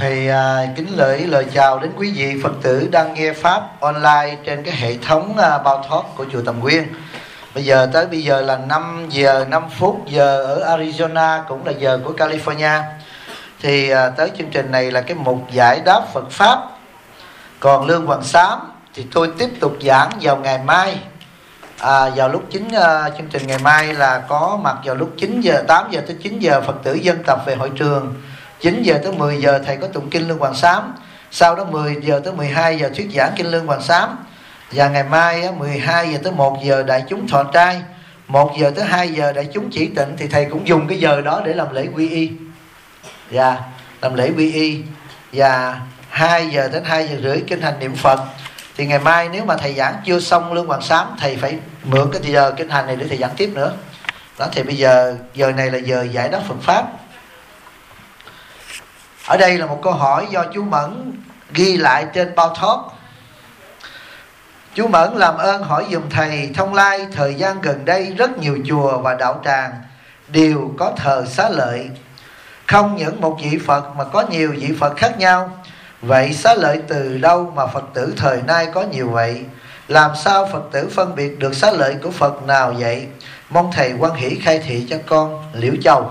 Thầy kính gửi lời chào đến quý vị Phật tử đang nghe Pháp online trên cái hệ thống Bao Thoát của Chùa Tầm Quyên. Bây giờ là 5 giờ 5 phút, giờ ở Arizona cũng là giờ của California. Thì tới chương trình này là cái mục giải đáp Phật Pháp. Còn Lương Hoàng Xám thì tôi tiếp tục giảng vào ngày mai. Vào lúc chương trình ngày mai là có mặt vào lúc 9 giờ, 8 giờ tới 9 giờ Phật tử dân tập về hội trường. 9 giờ tới 10 giờ thầy có tụng kinh Lương Hoàng Xám. Sau đó 10 giờ tới 12 giờ thuyết giảng kinh Lương Hoàng Xám. Và ngày mai 12 giờ tới 1 giờ đại chúng thọ trai, 1 giờ tới 2 giờ đại chúng chỉ tịnh. Thì thầy cũng dùng cái giờ đó để làm lễ quy y. Làm lễ quy y. Và 2 giờ đến 2 giờ rưỡi kinh hành niệm Phật. Thì ngày mai nếu mà thầy giảng chưa xong Lương Hoàng Xám, thầy phải mượn cái giờ kinh hành này để thầy giảng tiếp nữa. Đó, thì bây giờ này là giờ giải đáp Phật Pháp. Ở đây là một câu hỏi do chú Mẫn ghi lại trên Bao Thoát. Chú Mẫn làm ơn hỏi dùm thầy, thông lai thời gian gần đây rất nhiều chùa và đạo tràng đều có thờ Xá Lợi. Không những một vị Phật mà có nhiều vị Phật khác nhau. Vậy Xá Lợi từ đâu mà Phật tử thời nay có nhiều vậy? Làm sao Phật tử phân biệt được Xá Lợi của Phật nào vậy? Mong thầy hoan hỷ khai thị cho con. Liễu Châu.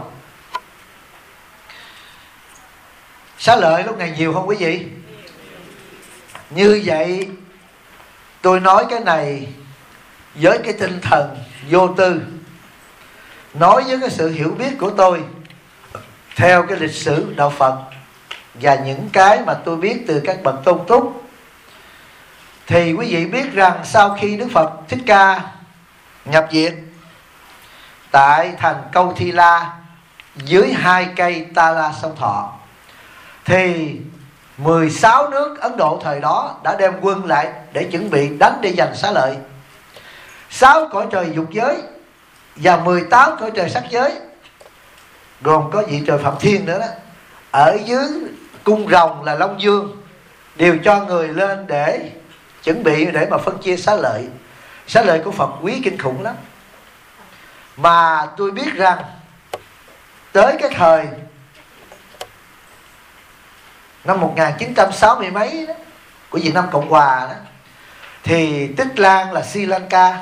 Xá Lợi lúc này nhiều không quý vị? Như vậy tôi nói cái này với cái tinh thần vô tư, nói với cái sự hiểu biết của tôi theo cái lịch sử đạo Phật và những cái mà tôi biết từ các bậc tôn túc. Thì quý vị biết rằng sau khi Đức Phật Thích Ca nhập viện tại thành Câu Thi La dưới 2 cây Ta La Sông Thọ, thì 16 nước Ấn Độ thời đó đã đem quân lại để chuẩn bị đánh để giành Xá Lợi. 6 cõi trời dục giới và 18 cõi trời sắc giới, gồm có vị trời Phạm Thiên nữa đó, ở dưới cung rồng là Long Dương, đều cho người lên để chuẩn bị để mà phân chia Xá Lợi. Xá Lợi của Phật quý kinh khủng lắm. Mà tôi biết rằng tới cái thời năm 1960 mấy đó, của Việt Nam Cộng Hòa đó, thì Tích Lan là Sri Lanka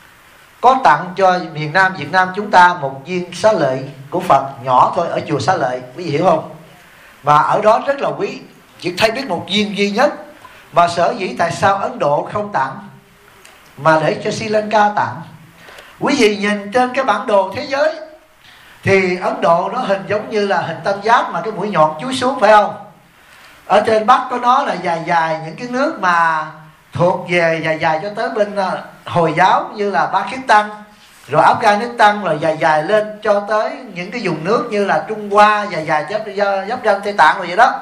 có tặng cho miền Nam Việt Nam chúng ta một viên Xá Lợi của Phật nhỏ thôi ở chùa Xá Lợi, quý vị hiểu không? Mà ở đó rất là quý, chỉ thấy biết một viên duy nhất. Mà sở dĩ tại sao Ấn Độ không tặng mà để cho Sri Lanka tặng? Quý vị nhìn trên cái bản đồ thế giới thì Ấn Độ nó hình giống như là hình tam giác mà cái mũi nhọn chúi xuống, phải không? Ở trên Bắc của nó là dài dài những cái nước mà thuộc về dài cho tới bên Hồi giáo như là Pakistan, rồi Afghanistan, rồi dài lên cho tới những cái vùng nước như là Trung Hoa, dài giáp ranh Tây Tạng rồi vậy đó.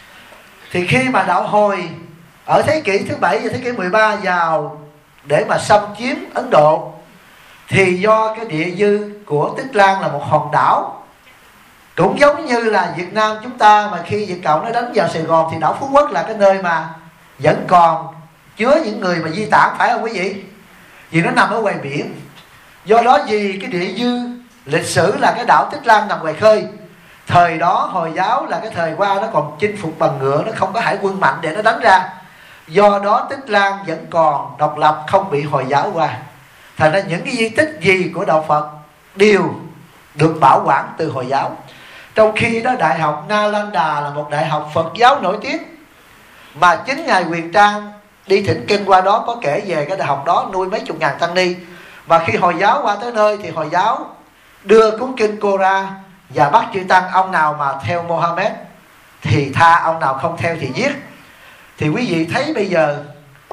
Thì khi mà đạo Hồi ở thế kỷ thứ 7 và thế kỷ 13 vào để mà xâm chiếm Ấn Độ, thì do cái địa dư của Tích Lan là một hòn đảo, cũng giống như là Việt Nam chúng ta mà khi Việt Cộng nó đánh vào Sài Gòn thì đảo Phú Quốc là cái nơi mà vẫn còn chứa những người mà di tản, phải không quý vị? Vì nó nằm ở ngoài biển. Do đó vì cái địa dư lịch sử là cái đảo Tích Lan nằm ngoài khơi. Thời đó Hồi giáo là cái thời qua nó còn chinh phục bằng ngựa, nó không có hải quân mạnh để nó đánh ra. Do đó Tích Lan vẫn còn độc lập, không bị Hồi giáo qua. Thành ra những cái di tích gì của đạo Phật đều được bảo quản từ Hồi giáo. Trong khi đó Đại học Nalanda là một đại học Phật giáo nổi tiếng, mà chính Ngài Huyền Trang đi thỉnh kinh qua đó có kể về cái đại học đó nuôi mấy chục ngàn tăng ni. Và khi Hồi giáo qua tới nơi thì Hồi giáo đưa cuốn kinh Koran và bắt chư tăng, ông nào mà theo Mohammed thì tha, ông nào không theo thì giết. Thì quý vị thấy bây giờ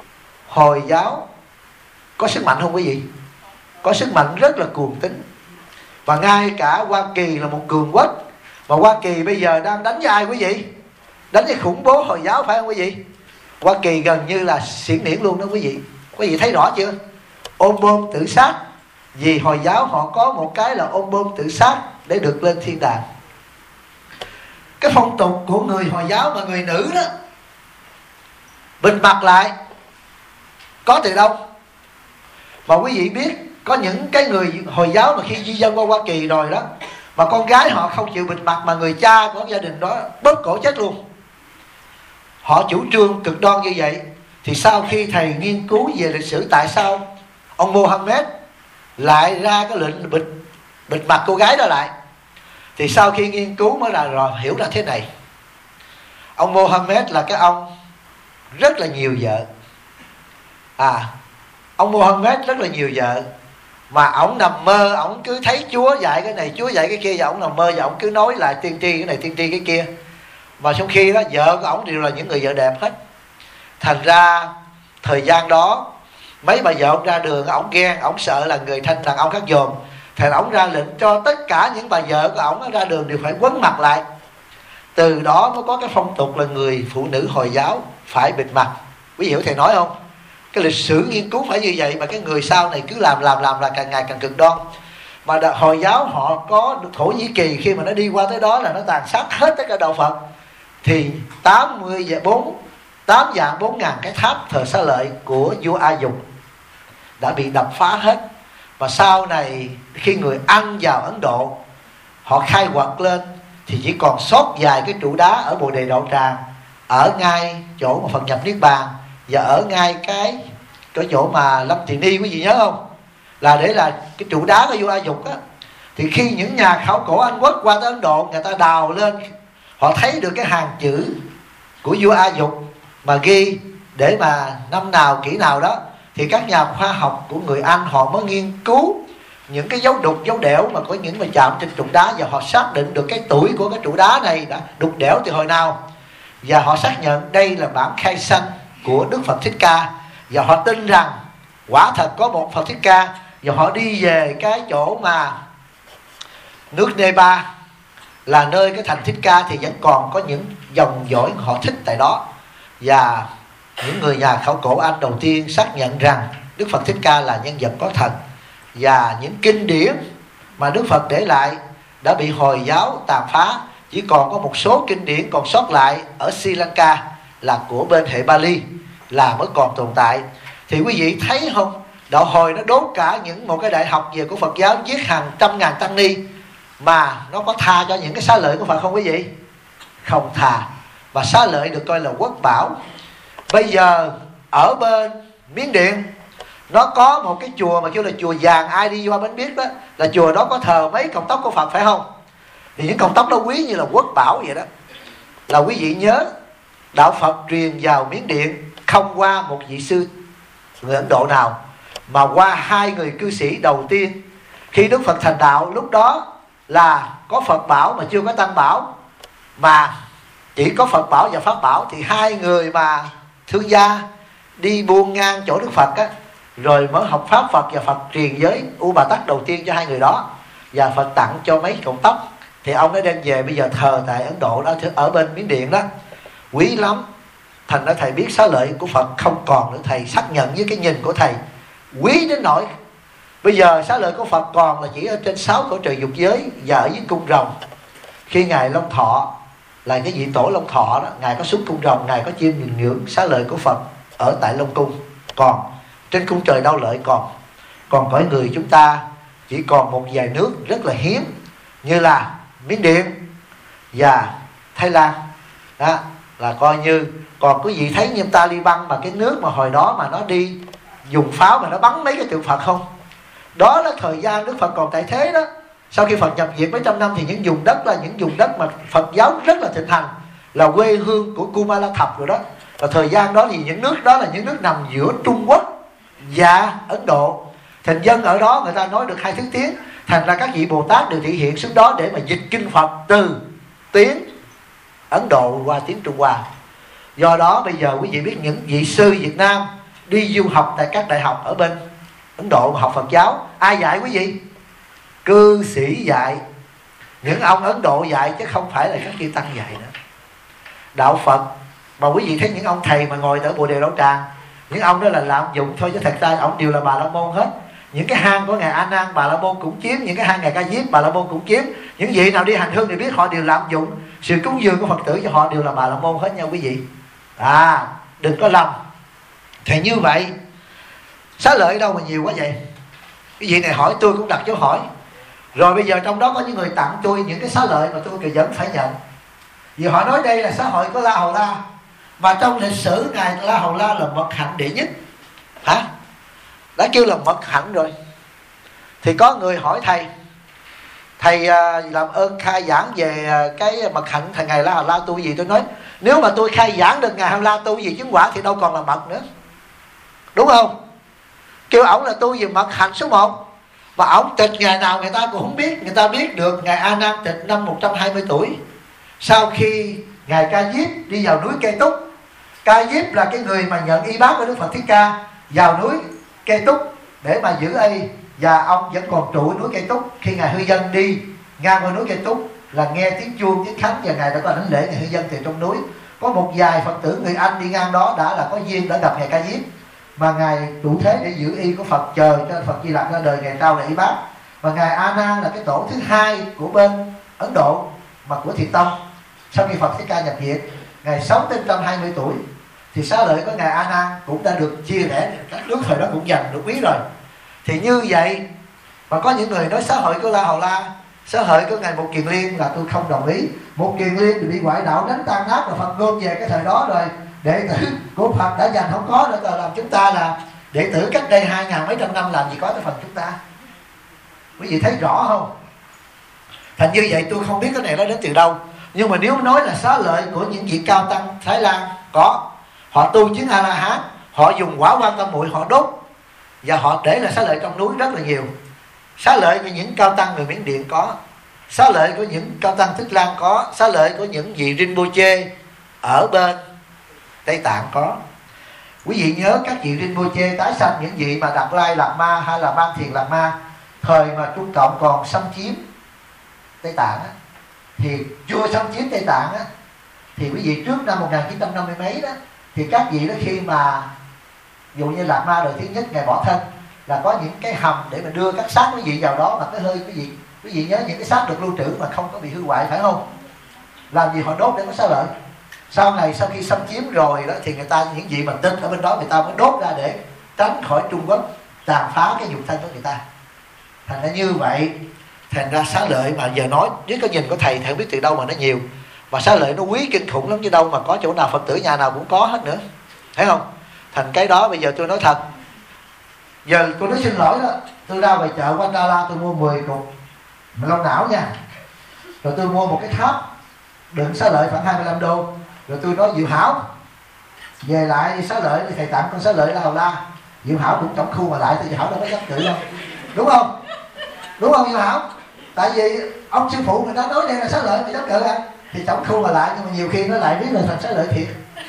Hồi giáo có sức mạnh không quý vị? Có sức mạnh rất là cuồng tín. Và ngay cả Hoa Kỳ là một cường quốc, mà Hoa Kỳ bây giờ đang đánh với ai quý vị? Đánh với khủng bố Hồi giáo, phải không quý vị? Hoa Kỳ gần như là xiển điển luôn đó quý vị. Quý vị thấy rõ chưa? Ôm bom tự sát. Vì Hồi giáo họ có một cái là ôm bom tự sát để được lên thiên đàng. Cái phong tục của người Hồi giáo mà người nữ đó bịt mặt lại có từ đâu? Mà quý vị biết có những cái người Hồi giáo mà khi di dân qua Hoa Kỳ rồi đó, mà con gái họ không chịu bịt mặt, mà người cha của gia đình đó bóp cổ chết luôn. họ chủ trương cực đoan như vậy, thì sau khi thầy nghiên cứu về lịch sử tại sao ông Mohammed lại ra cái lệnh bịt mặt cô gái đó lại, thì sau khi nghiên cứu mới là rồi hiểu ra thế này. Ông Mohammed là cái ông rất là nhiều vợ. Ông Mohammed rất là nhiều vợ, mà ổng nằm mơ, ổng cứ thấy Chúa dạy cái này, Chúa dạy cái kia, và ổng nằm mơ và ổng cứ nói lại tiên tri cái này, tiên tri cái kia. Mà trong khi đó vợ của ổng đều là những người vợ đẹp hết. Thành ra thời gian đó mấy bà vợ ổng ra đường, ổng ghen, ổng sợ là người thanh đàn ông khác dồn, thì ổng ra lệnh cho tất cả những bà vợ của ổng ra đường đều phải quấn mặt lại. Từ đó mới có cái phong tục là người phụ nữ Hồi giáo phải bịt mặt. Quý vị hiểu thầy nói không? Cái lịch sử nghiên cứu phải như vậy, mà cái người sau này cứ làm là càng ngày càng cực đoan. Mà Hồi giáo họ có Thổ Nhĩ Kỳ, khi mà nó đi qua tới đó là nó tàn sát hết tất cả đạo Phật. Thì 8 vạn 4 ngàn cái tháp thờ xá lợi của vua A Dục đã bị đập phá hết. Và sau này khi người Anh vào Ấn Độ, họ khai quật lên thì chỉ còn sót vài cái trụ đá ở Bồ Đề Đậu Tràng, ở ngay chỗ mà Phật nhập Niết Bàn, và ở ngay cái chỗ mà Lâm Tỳ Ni, quý vị nhớ không? Là để là cái trụ đá của vua A Dục á. Thì khi những nhà khảo cổ Anh Quốc qua tới Ấn Độ, người ta đào lên, họ thấy được cái hàng chữ của vua A Dục mà ghi để mà năm nào kỷ nào đó, thì các nhà khoa học của người Anh họ mới nghiên cứu những cái dấu đục, dấu đẽo mà có những mà chạm trên trụ đá, và họ xác định được cái tuổi của cái trụ đá này đã đục đẽo từ hồi nào, và họ xác nhận đây là bản khai sanh của Đức Phật Thích Ca, và họ tin rằng quả thật có một Phật Thích Ca. Và họ đi về cái chỗ mà nước Nepal là nơi cái thành Thích Ca, thì vẫn còn có những dòng dõi họ thích tại đó. Và những người nhà khảo cổ Anh đầu tiên xác nhận rằng Đức Phật Thích Ca là nhân vật có thật. Và những kinh điển mà Đức Phật để lại đã bị Hồi giáo tàn phá, chỉ còn có một số kinh điển còn sót lại ở Sri Lanka là của bên hệ Bali là mới còn tồn tại. Thì quý vị thấy không, đạo Hồi nó đốt cả một cái đại học về của Phật giáo, giết hàng trăm ngàn tăng ni, mà nó có tha cho những cái xá lợi của Phật không quý vị? Không tha. Và xá lợi được coi là quốc bảo. Bây giờ ở bên Miến Điện nó có một cái chùa mà kêu là chùa vàng, ai đi qua bên biết đó, là chùa đó có thờ mấy cọng tóc của Phật, phải không? Thì những cọng tóc đó quý như là quốc bảo vậy đó. Là quý vị nhớ, đạo Phật truyền vào Miến Điện không qua một vị sư người Ấn Độ nào, mà qua hai người cư sĩ đầu tiên. Khi Đức Phật thành đạo, lúc đó là có Phật bảo mà chưa có Tăng bảo, mà chỉ có Phật bảo và Pháp bảo. Thì hai người mà thương gia đi buôn ngang chỗ Đức Phật á, rồi mới học Pháp Phật, và Phật truyền giới U Bà Tắc đầu tiên cho hai người đó, và Phật tặng cho mấy cọng tóc. Thì ông đã đem về bây giờ thờ tại Ấn Độ đó, ở bên Miến Điện đó, quý lắm. Thành ra thầy biết xá lợi của Phật không còn nữa, thầy xác nhận với cái nhìn của thầy, quý đến nỗi bây giờ xá lợi của Phật còn là chỉ ở trên 6 cõi trời dục giới và ở dưới cung rồng. Khi ngài Long Thọ là cái vị tổ Long Thọ đó, ngài có xuống cung rồng, ngài có chiêm nhìn ngưỡng xá lợi của Phật ở tại Long Cung. Còn trên cung trời Đau Lợi còn cõi người chúng ta chỉ còn một vài nước rất là hiếm, như là Miến Điện và Thái Lan đó, là coi như. Còn quý vị thấy như Taliban, mà cái nước mà hồi đó mà nó đi dùng pháo mà nó bắn mấy cái tượng Phật không? Đó là thời gian Đức Phật còn tại thế đó. Sau khi Phật nhập viện mấy trăm năm thì những vùng đất là những vùng đất mà Phật giáo rất là thịnh hành, là quê hương của Kumala Thập rồi đó. Và thời gian đó thì những nước đó là những nước nằm giữa Trung Quốc và Ấn Độ. Thành dân ở đó người ta nói được 2 thứ tiếng. Thành ra các vị Bồ Tát đều thể hiện xuống đó để mà dịch kinh Phật từ tiếng Ấn Độ qua tiếng Trung Hoa. Do đó bây giờ quý vị biết những vị sư Việt Nam đi du học tại các đại học ở bên Ấn Độ học Phật giáo, ai dạy quý vị? Cư sĩ dạy. Những ông Ấn Độ dạy chứ không phải là các chư tăng dạy nữa. Đạo Phật mà quý vị thấy những ông thầy mà ngồi ở Bồ Đề Đậu Tràng, những ông đó là lạm dụng thôi, chứ thật ra ông đều là Bà La Môn hết. Những cái hang của ngài A Nan Bà La Môn cũng chiếm, những cái hang ngài Ca Diếp Bà La Môn cũng chiếm. Những vị nào đi hành hương thì biết họ đều lạm dụng sự cúng dường của Phật tử, cho họ đều là Bà La Môn hết nha quý vị. Đừng có lầm. Thì như vậy xá lợi đâu mà nhiều quá vậy? Cái vị này hỏi tôi cũng đặt dấu hỏi. Rồi bây giờ trong đó có những người tặng tôi những cái xá lợi mà tôi vẫn phải nhận. Vì họ nói đây là xã hội của La Hầu La, Mà trong lịch sử Ngài La Hầu La là mật hạnh đệ nhất. Hả? Đã kêu là mật hạnh rồi. Thì có người hỏi thầy, thầy làm ơn khai giảng về cái mật hạnh thằng Ngài La Hầu La tu gì. Tôi nói nếu mà tôi khai giảng được Ngài Hầu La tu gì chứng quả thì đâu còn là mật nữa, đúng không? Kêu ổng là tu gì mật hạnh số 1. Và ổng tịch ngày nào người ta cũng không biết. Người ta biết được Ngài A Nan tịch năm 120 tuổi. Sau khi Ngài Ca Diếp đi vào núi Cây Túc. Ca Diếp là cái người mà nhận y bát của Đức Phật Thích Ca vào núi Cây Túc để mà giữ y. Và ông vẫn còn trụ núi Cây Túc. Khi Ngài Hư Dân đi ngang qua núi Cây Túc là nghe tiếng chuông, tiếng khánh, và Ngài đã có lãnh lễ Ngài Hư Dân từ trong núi. Có một vài Phật tử người Anh đi ngang đó đã là có duyên đã gặp Ngài Ca Diếp. Mà Ngài trụ thế để giữ y của Phật, chờ cho Phật Di Lặc ra đời, Ngài trao lại y bát. Và Ngài A Nan là cái tổ thứ hai của bên Ấn Độ mà của Thiện Tông. Sau khi Phật Thích Ca nhập viện, Ngài sống tới 120 tuổi. Thì xá lợi của Ngài A Nan cũng đã được chia rẽ, các nước thời đó cũng dành được quý rồi. Thì như vậy mà có những người nói xã hội của La Hầu La, xã hội của Ngài Một Kiền Liên là tôi không đồng ý. Một Kiền Liên thì bị ngoại đạo đánh tan nát, là Phật ngôn về cái thời đó rồi. Đệ tử của Phật đã dành không có nữa, làm chúng ta là đệ tử cách đây 2000 mấy trăm năm làm gì có cái phần chúng ta. Quý vị thấy rõ không? Thành như vậy tôi không biết cái này nó đến từ đâu. Nhưng mà nếu nói là xá lợi của những vị cao tăng Thái Lan có, họ tu chứng A La Hán, họ dùng quả Quan Tâm Muội họ đốt và họ để là xá lợi trong núi rất là nhiều. Xá lợi của những cao tăng người Miến Điện có, xá lợi của những cao tăng Thích Lan có, xá lợi của những vị Rinpoche ở bên Tây Tạng có. Quý vị nhớ các vị Rinpoche tái sanh, những vị mà Đạt Lai Lạt Ma hay là Ban Thiền Lạt Ma thời mà Trung Cộng còn xâm chiếm Tây Tạng á, thì chưa xâm chiếm Tây Tạng á, thì quý vị trước năm 1950 mấy đó, thì các vị đó khi mà dụ như Lạt Ma đời thứ nhất Ngài bỏ thân là có những cái hầm để mà đưa các xác quý vị vào đó, mà cái hơi quý vị nhớ những cái xác được lưu trữ mà không có bị hư hoại, phải không? Làm gì họ đốt để có xá lợi. Sau này sau khi xâm chiếm rồi đó thì người ta, những vị mà tin ở bên đó, người ta mới đốt ra để tránh khỏi Trung Quốc tàn phá cái nhục thân của người ta. Thành ra như vậy, thành ra xá lợi mà giờ nói với cái nhìn của thầy không biết từ đâu mà nó nhiều. Và xá lợi nó quý kinh khủng lắm chứ đâu mà có chỗ nào Phật tử nhà nào cũng có hết nữa, thấy không? Thành cái đó bây giờ tôi nói thật, giờ tôi nói xin lỗi đó, tôi ra ngoài chợ Quanh Đa La tôi mua 10 cục long não nha, rồi tôi mua một cái tháp đựng xá lợi khoảng 25 đô, rồi tôi nói Diệu Hảo về lại xá lợi thì thầy tặng con xá lợi La Hầu La. Diệu Hảo cũng chống khu mà lại, thì Diệu Hảo đâu có dám cự đâu, đúng không? Đúng không Diệu Hảo? Tại vì ông sư phụ người ta nói đây là xá lợi, thì dám cự à? Thì chống khu mà lại, nhưng mà nhiều khi nó lại biết là thành xá lợi thiệt.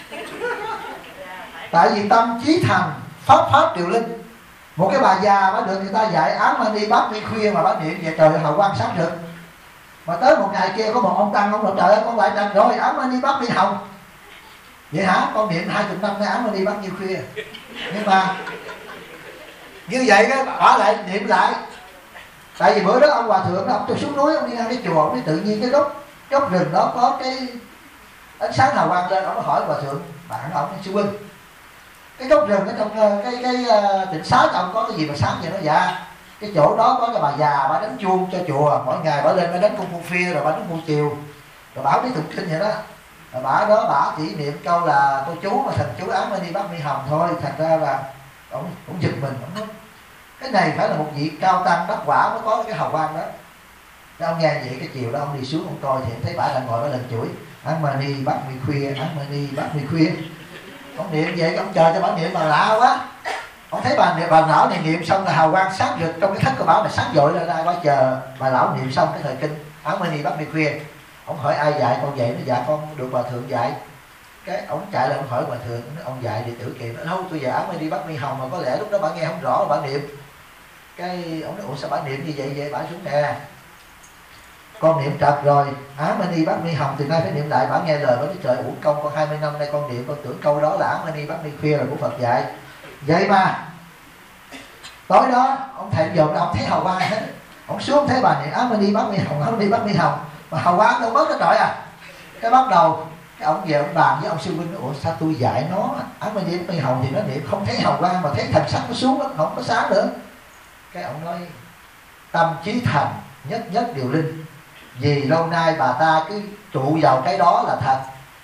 Tại vì tâm trí thành pháp điều linh. Một cái bà già bà được người ta dạy ám mani bát ni khuya mà bác niệm về trời hào quang sáng rực. Mà tới một ngày kia có một ông tăng, ông nói trời ơi con lại trần rồi, ám mani bát ni hồng. Vậy hả? Con niệm 20 năm nay ám mani bát ni khuya. Nhưng mà như vậy cái bà lại niệm lại. Tại vì bữa đó ông hòa thượng ông tôi xuống núi, ông đi ngang cái chùa, ông tự nhiên cái gốc rừng đó có cái ánh sáng hào quang lên, ông mới hỏi hòa thượng bạn ông sư huynh, cái gốc rừng ở trong cái định xá trong có cái gì mà sáng vậy? Nó dạ cái chỗ đó có cái bà già bà đánh chuông cho chùa, mỗi ngày bà lên bà đánh cung phia rồi bà đánh cung chiều, rồi bà biết tụng kinh vậy đó. Rồi bà đó bà chỉ niệm câu là cô chú mà thành chú ám đi bắt mi hồng thôi. Thành ra là ông giật mình, ông nói cái này phải là một vị cao tăng đắc quả mới có cái hào quang đó. Cái ông nghe vậy cái chiều đó ông đi xuống ông coi thì ông thấy bà đang ngồi bà lần chuỗi ám ni bắt mi khuya, ám ni bắt mi khuya. Ông niệm vậy ông chờ cho bà niệm mà lạ quá. Ông thấy bà lão này niệm xong là hào quang sáng rực trong cái thất của bà sáng dội lên ra, bà chờ bà lão niệm xong cái thời kinh ám ni bắt mi khuya. Ông hỏi ai dạy con vậy? Nó dạ con được bà thượng dạy. Cái ông chạy lại ông hỏi bà thượng, ông dạy đệ tử kìa. Nó đâu tôi dạy ám ni bắt mi hồng mà có lẽ lúc đó bà nghe không rõ bà niệm. Cái ông nói ủa sao bà niệm như vậy? Vậy bà xuống nè, con niệm trật rồi, ám ni bắt mi hồng từ nay phải niệm lại. Bà nghe lời bà nói trời uổng công con 20 năm nay con niệm, con tưởng câu đó là ám ni bắt mi khuya là của Phật dạy. Vậy mà tối đó ông thầy dồn ông thấy hào quang hết, ông xuống thấy bà niệm ám ni bắt mi hồng, ám ni bắt mi hồng mà hào quang đâu mất hết trọi à. Cái bắt đầu cái ông về ông bàn với ông sư huynh, ủa sao tôi dạy nó ám ni bắt mi hồng thì nó niệm không thấy hào quang mà thấy thành sắc nó xuống không có sáng nữa. Cái ông nói tâm trí thành nhất điều linh, vì lâu nay bà ta cứ trụ vào cái đó là thật,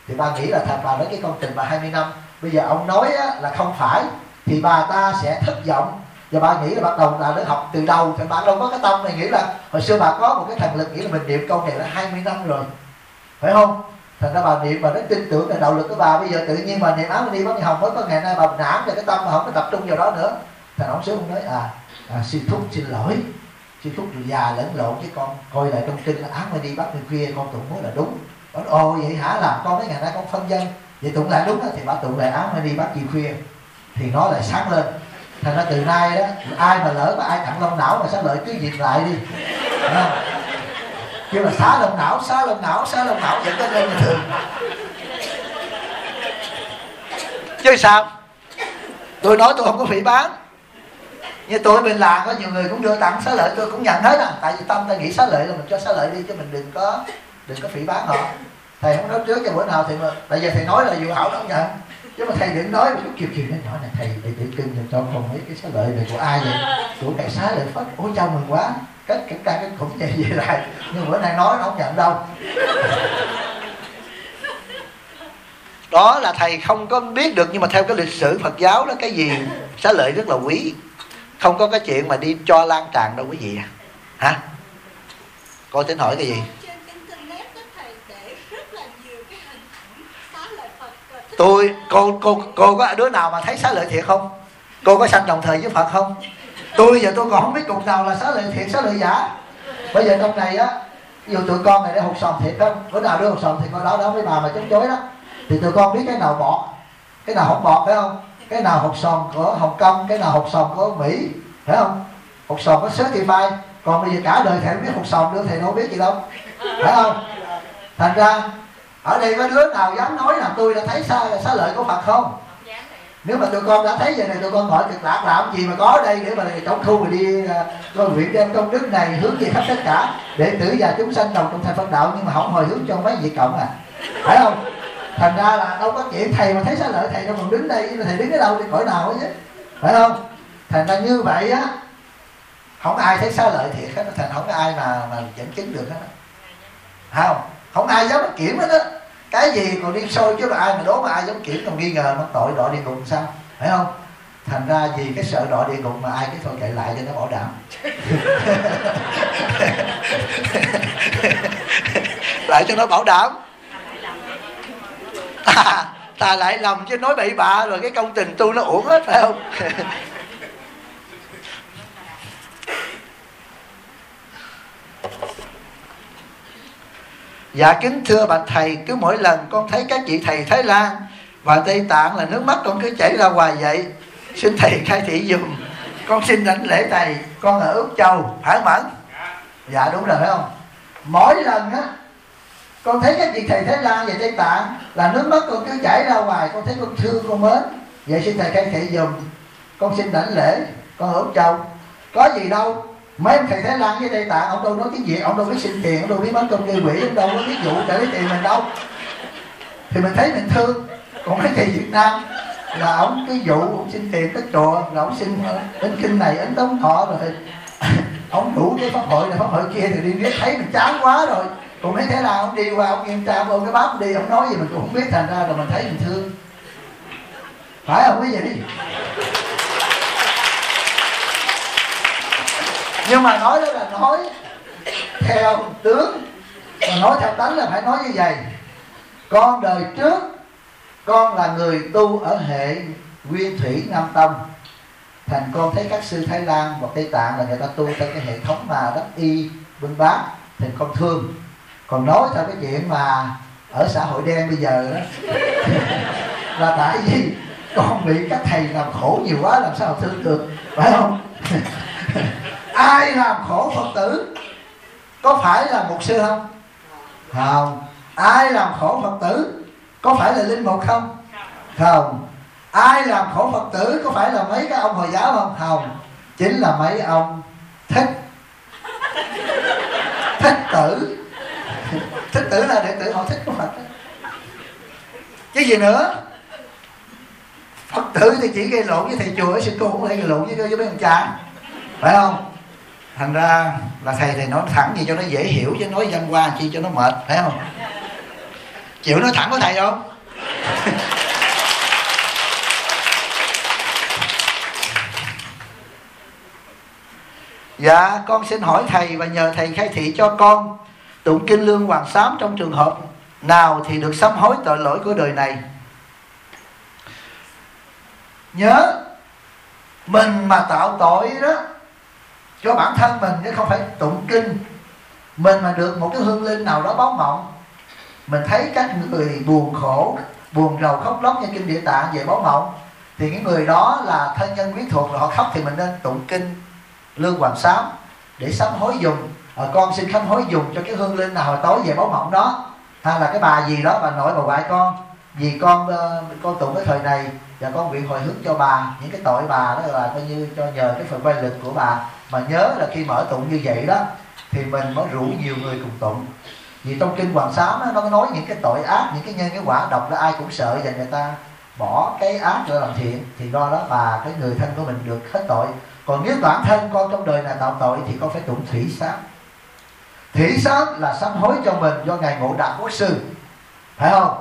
Thì bà nghĩ là thật bà nói cái công trình bà 20 năm, bây giờ ông nói á, là không phải, thì bà ta sẽ thất vọng. Và bà nghĩ là bắt đầu là nó học từ đầu, thì bà đâu có cái tâm này nghĩ là hồi xưa bà có một cái thần lực nghĩ là mình niệm câu này là 20 năm rồi, phải không? Thành ra bà niệm, bà rất tin tưởng là đạo lực của bà. Bây giờ tự nhiên bà niệm Áo Mani Bát Ni Hồng mới có ngày nay bà nản về cái tâm mà không có tập trung vào đó nữa. Thành ông sướng nói sư thúc xin lỗi, sư thúc già lẫn lộn với con, coi lại trong kinh là Áo Mani Bát Ni khuya con tụng mới là đúng. Nói ồ vậy hả, làm con mấy ngày nay con phân dân vậy tụng lại đúng đó, thì bà tụng lại Áo Mani Bát Ni khuya thì nó lại sáng lên. Thành ra từ nay đó, ai mà lỡ mà ai tặng lông não mà xá lợi cứ dịp lại đi, kêu là xá lông não, xá lông não, xá lông não vẫn có lên bình thường. Chứ sao? Tôi nói tôi không có phỉ bán. Như tôi bên làng có nhiều người cũng đưa tặng xá lợi, tôi cũng nhận hết à. Tại vì tâm ta nghĩ xá lợi là mình cho xá lợi đi, chứ mình đừng có phỉ bán họ. Thầy không nói trước cho bữa nào thì mà, tại vì thầy nói là Dụ Hảo không nhận. Chứ mà thầy đừng nói một chút kiều nói nhỏ này, thầy để tự cưng cho con mấy cái xá lợi này của ai vậy? Của thầy xá lợi Phất. Ôi chào mừng quá. Cái khủng vậy về lại. Nhưng bữa nay nói nó không nhận đâu. Đó là thầy không có biết được, nhưng mà theo cái lịch sử Phật giáo đó, cái gì xá lợi rất là quý. Không có cái chuyện mà đi cho lan tràn đâu quý vị à. Hả? Cô tính hỏi cái gì? Cô có đứa nào mà thấy xá lợi thiệt không? Cô có sanh đồng thời với Phật không? Tôi giờ tôi còn không biết cục nào là xá lợi thiệt, xá lợi giả. Bây giờ trong này á, ví dụ tụi con này để hột sòn thiệt không? Bữa nào đưa hột sòn thì con đó với bà mà chống chối đó. Thì tụi con biết cái nào bọt, cái nào không bọt, phải không? Cái nào hột sòn của Hồng Kông, cái nào hột sòn của Mỹ, phải không? Hột sòn có certified. Còn bây giờ cả đời thầy không biết hột sòn nữa, thầy đâu biết gì đâu, phải không? Thành ra ở đây có đứa nào dám nói là tôi đã thấy xá lợi của Phật không? Nếu mà tụi con đã thấy vậy này, tụi con gọi Cực Lạc làm gì mà có ở đây để mà tổng thu mà đi con nguyện đem công đức này hướng về khắp tất cả đệ tử và chúng sanh đồng trong thành Phật đạo, nhưng mà không hồi hướng cho mấy vị cộng à, phải không? Thành ra là đâu có chuyện thầy mà thấy xá lợi, thầy đâu còn đứng đây, thầy đứng ở đâu đi cõi nào chứ, phải không? Thành ra như vậy á, không ai thấy xá lợi thiệt hết, thành không có ai mà dẫn chứng được hết, phải không? Không ai dám kiểm hết á. Cái gì còn đi sôi chứ mà ai mà đố mà ai dám kiểm, còn nghi ngờ nó tội đọa địa ngục sao, phải không? Thành ra vì cái sợ đọa địa ngục mà ai cái thôi kệ lại cho nó bảo đảm. Lại cho nó bảo đảm. Ta lại lầm chứ nói bậy bạ rồi cái công trình tu nó uổng hết, phải không? Dạ kính thưa bạch thầy, cứ mỗi lần con thấy các chị thầy Thái Lan và Tây Tạng là nước mắt con cứ chảy ra hoài vậy. Xin thầy khai thị dùm. Con xin đảnh lễ thầy, con ở Úc Châu, phải không Mẫn? Dạ đúng rồi, phải không? Mỗi lần á con thấy các chị thầy Thái Lan và Tây Tạng là nước mắt con cứ chảy ra hoài, con thấy con thương con mến. Vậy xin thầy khai thị dùm. Con xin đảnh lễ, con ở Úc Châu. Có gì đâu, mấy ông thầy Thái Lan với Tây Tạng ông đâu nói tiếng Việt, ông đâu biết xin tiền, ông đâu biết bán công gây quỹ, ông đâu có biết vụ để lấy tiền mình đâu. Thì mình thấy mình thương. Còn mấy thầy Việt Nam là ông cái vụ ông xin tiền tới chùa, là ông xin ấn kinh này ấn tống thọ rồi ông đủ cái pháp hội này pháp hội kia thì đi biết thấy mình chán quá rồi. Còn mấy Thái Lan ông đi qua ông nghiêm tra ôm cái bắp đi, ông nói gì mình cũng không biết, thành ra rồi mình thấy mình thương, phải không quý vị? Nhưng mà nói đó là nói theo tướng, mà nói theo tánh là phải nói như vậy. Con đời trước con là người tu ở hệ Nguyên Thủy Nam Tông, thành con thấy các sư Thái Lan hoặc Tây Tạng là người ta tu theo cái hệ thống mà đắc y bưng bát, thì con thương. Còn nói theo cái chuyện mà ở xã hội đen bây giờ đó là tại vì con bị các thầy làm khổ nhiều quá, làm sao thương được, phải không? Ai làm khổ Phật tử có phải là mục sư không? Không. Ai làm khổ Phật tử có phải là linh mục không? Không. Ai làm khổ Phật tử có phải là mấy cái ông Hồi giáo không? Không. Chính là mấy ông thích tử. Thích tử là đệ tử họ thích của Phật đó. Chứ gì nữa. Phật tử thì chỉ gây lộn với thầy chùa ở sư cô, cũng hay gây lộn với mấy ông cha, phải không? Thành ra là thầy nói thẳng gì cho nó dễ hiểu, chứ nói văn hoa chi cho nó mệt, phải không? Chịu nói thẳng với thầy không? Dạ con xin hỏi thầy và nhờ thầy khai thị cho con tụng kinh Lương Hoàng Sám trong trường hợp nào thì được sám hối tội lỗi của đời này. Nhớ mình mà tạo tội đó cho bản thân mình chứ không phải tụng kinh. Mình mà được một cái hương linh nào đó báo mộng, mình thấy các người buồn khổ, buồn rầu khóc lóc như kinh Địa Tạng về báo mộng, thì những người đó là thân nhân quyến thuộc, họ khóc thì mình nên tụng kinh Lương Hoàng Sám để sám hối dùng. Con xin sám hối dùng cho cái hương linh nào hồi tối về báo mộng đó, hay là cái bà gì đó, bà nội bà ngoại con, vì con tụng cái thời này và con nguyện hồi hướng cho bà những cái tội bà đó, là coi như cho nhờ cái phần quay lực của bà. Mà nhớ là khi mở tụng như vậy đó thì mình mới rủ nhiều người cùng tụng. Vì trong kinh Hoàng Sám đó, nó có nói những cái tội ác, những cái nhân cái quả độc là ai cũng sợ, và người ta bỏ cái ác để làm thiện, thì do đó bà cái người thân của mình được hết tội. Còn nếu bản thân con trong đời này tạo tội thì con phải tụng thủy sám. Thủy sám là sám hối cho mình do Ngài Ngộ Đạt Quốc Sư, phải không?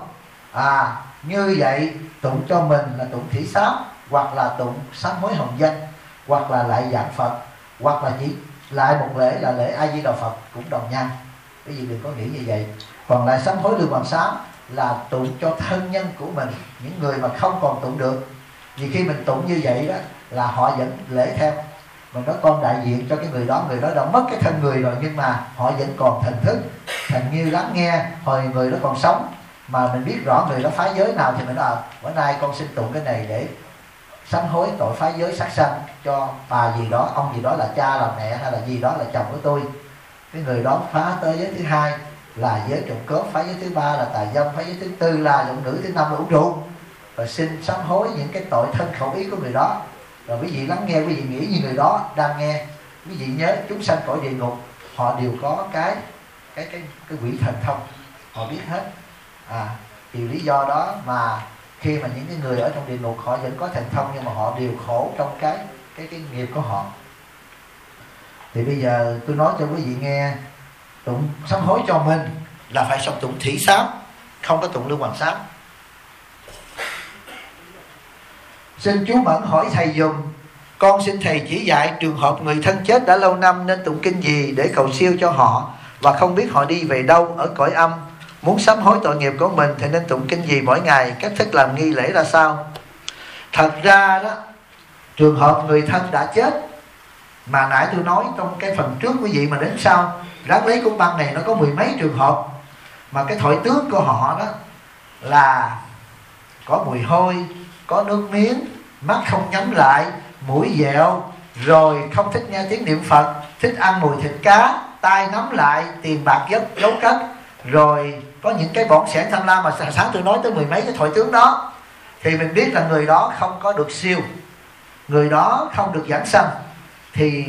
Như vậy tụng cho mình là tụng thủy sám, hoặc là tụng sám hối hồng danh, hoặc là lại giảng Phật, hoặc là chỉ lại một lễ là lễ A Di Đà Phật cũng đồng nhau. Cái gì đừng có nghĩ như vậy. Còn lại sám hối Lương Hoàng Sám là tụng cho thân nhân của mình, những người mà không còn tụng được. Vì khi mình tụng như vậy đó là họ vẫn lễ theo. Mình nói con đại diện cho cái người đó đã mất cái thân người rồi, nhưng mà họ vẫn còn thần thức, thành như lắng nghe hồi người đó còn sống. Mà mình biết rõ người đó phá giới nào thì mình nói bữa nay con xin tụng cái này để sám hối tội phá giới sát sanh cho bà gì đó, ông gì đó là cha là mẹ hay là gì đó là chồng của tôi. Cái người đó phá tới giới thứ hai là giới trộm cướp, phá giới thứ ba là tà dâm, phá giới thứ tư là dụng nữ, thứ năm là uống rượu. Và xin sám hối những cái tội thân khẩu ý của người đó. Rồi quý vị lắng nghe, quý vị nghĩ như người đó đang nghe. Quý vị nhớ chúng sanh cõi địa ngục họ đều có cái quỷ thần thông, họ biết hết. Vì lý do đó mà khi mà những cái người ở trong địa ngục họ vẫn có thần thông, nhưng mà họ đều khổ trong cái nghiệp của họ. Thì bây giờ tôi nói cho quý vị nghe, tụng sám hối cho mình là phải xong tụng thủy sám, không có tụng Lương Hoàng Sám. Xin chú Mẫn hỏi thầy dùm, con xin thầy chỉ dạy trường hợp người thân chết đã lâu năm nên tụng kinh gì để cầu siêu cho họ, và không biết họ đi về đâu ở cõi âm. Muốn sám hối tội nghiệp của mình thì nên tụng kinh gì mỗi ngày, cách thức làm nghi lễ ra sao? Thật ra đó, trường hợp người thân đã chết mà nãy tôi nói trong cái phần trước quý vị mà đến sau ráng lấy cuốn băng này, nó có mười mấy trường hợp mà cái thoại tướng của họ đó là có mùi hôi, có nước miếng, mắt không nhắm lại, mũi dẹo, rồi không thích nghe tiếng niệm Phật, thích ăn mùi thịt cá, tay nắm lại, tiền bạc giấu cất, rồi có những cái bỏng sẻn tham lam mà sáng tôi nói tới mười mấy cái thoại tướng đó, thì mình biết là người đó không có được siêu, người đó không được giảng sanh. Thì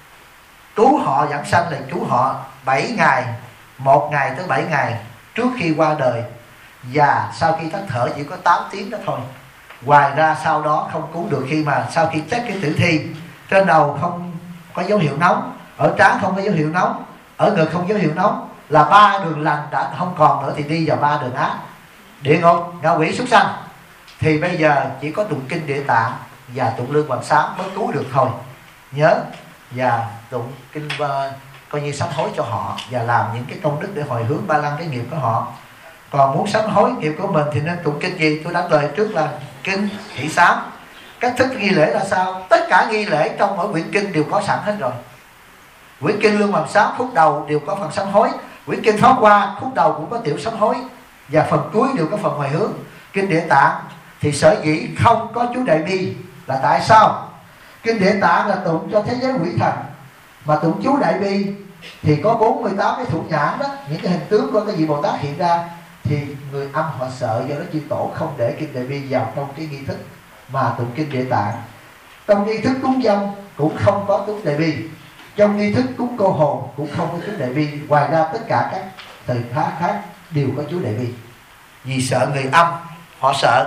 cứu họ giảng sanh là cứu họ 7 ngày, 1 ngày tới 7 ngày trước khi qua đời, và sau khi tắt thở chỉ có 8 tiếng đó thôi. Ngoài ra sau đó không cứu được. Khi mà sau khi check cái tử thi, trên đầu không có dấu hiệu nóng, ở trán không có dấu hiệu nóng, ở ngực không dấu hiệu nóng, là 3 đường lành đã không còn nữa, thì đi vào 3 đường ác, địa ngục, ngạ quỷ, súc sanh. Thì bây giờ chỉ có tụng kinh Địa Tạng và tụng Lương Hoàng Sám mới cứu được thôi. Nhớ, và tụng kinh coi như sám hối cho họ và làm những cái công đức để hồi hướng ba lăng cái nghiệp của họ. Còn muốn sám hối nghiệp của mình thì nên tụng kinh gì? Tôi đã lời trước là kinh Thị Sám. Cách thức ghi lễ là sao? Tất cả ghi lễ trong mỗi quyển kinh đều có sẵn hết rồi. Quyển kinh Lương Hoàng Sám khúc đầu đều có phần sám hối, quyển kinh Pháp Hoa khúc đầu cũng có tiểu sám hối, và phần cuối đều có phần hồi hướng. Kinh Địa Tạng thì sở dĩ không có chú Đại Bi là tại sao? Kinh Địa Tạng là tụng cho thế giới quỷ thần, mà tụng chú Đại Bi thì có 48 cái thủ nhãn đó, những cái hình tướng của cái vị Bồ Tát hiện ra, thì người âm họ sợ, do đó chư tổ không để kinh Đại Bi vào trong cái nghi thức mà tụng kinh Địa Tạng. Trong nghi thức cúng dông cũng không có chú Đại Bi, trong nghi thức cúng cô hồn cũng không có chú Đại Bi. Ngoài ra tất cả các thời khóa khác đều có chú Đại Bi, vì sợ người âm họ sợ.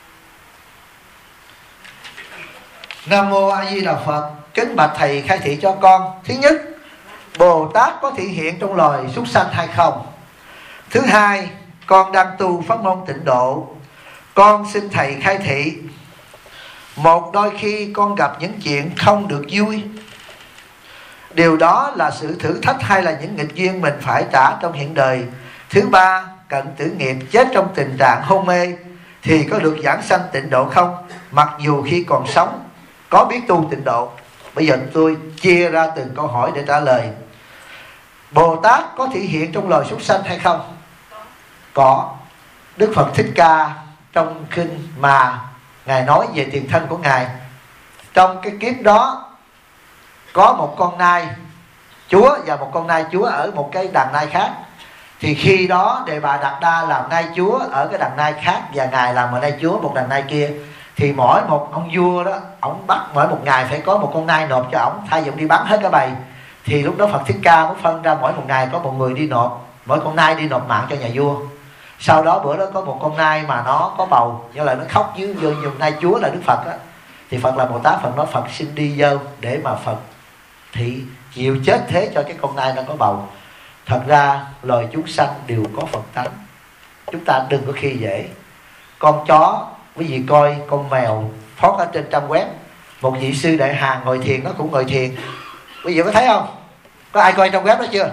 Nam mô A Di Đà Phật. Kính bạch thầy khai thị cho con. Thứ nhất, Bồ Tát có thị hiện trong loài súc sanh hay không? Thứ hai, con đang tu pháp môn tịnh độ, con xin thầy khai thị. Một, đôi khi con gặp những chuyện không được vui, điều đó là sự thử thách hay là những nghịch duyên mình phải trả trong hiện đời. Thứ ba, cận tử nghiệp chết trong tình trạng hôn mê thì có được giảng sanh tịnh độ không, mặc dù khi còn sống có biết tu tịnh độ? Bây giờ tôi chia ra từng câu hỏi để trả lời. Bồ Tát có thể hiện trong loài súc sanh hay không? Có. Đức Phật Thích Ca trong kinh mà Ngài nói về tiền thân của Ngài, trong cái kiếp đó có một con nai chúa và một con nai chúa ở một cái đàn nai khác. Thì khi đó Đề Bà Đạt Đa làm nai chúa ở cái đàn nai khác, và Ngài làm một nai chúa một đàn nai kia. Thì mỗi một ông vua đó, ông bắt mỗi một ngày phải có một con nai nộp cho ổng, thay vì ông đi bắn hết cả bầy. Thì lúc đó Phật Thích Ca mới phân ra mỗi một ngày có một người đi nộp, mỗi con nai đi nộp mạng cho nhà vua. Sau đó bữa đó có một con nai mà nó có bầu, như là nó khóc dưới vô dùng nai chúa là Đức Phật á. Thì Phật là Bồ Tát, Phật nói Phật xin đi vô để mà Phật thì chịu chết thế cho cái con nai nó có bầu. Thật ra loài chúng sanh đều có Phật tánh, chúng ta đừng có khi dễ. Con chó, quý vị coi con mèo phót ở trên trang web, một vị sư Đại Hàn ngồi thiền nó cũng ngồi thiền. Quý vị có thấy không? Có ai coi trong web đó chưa?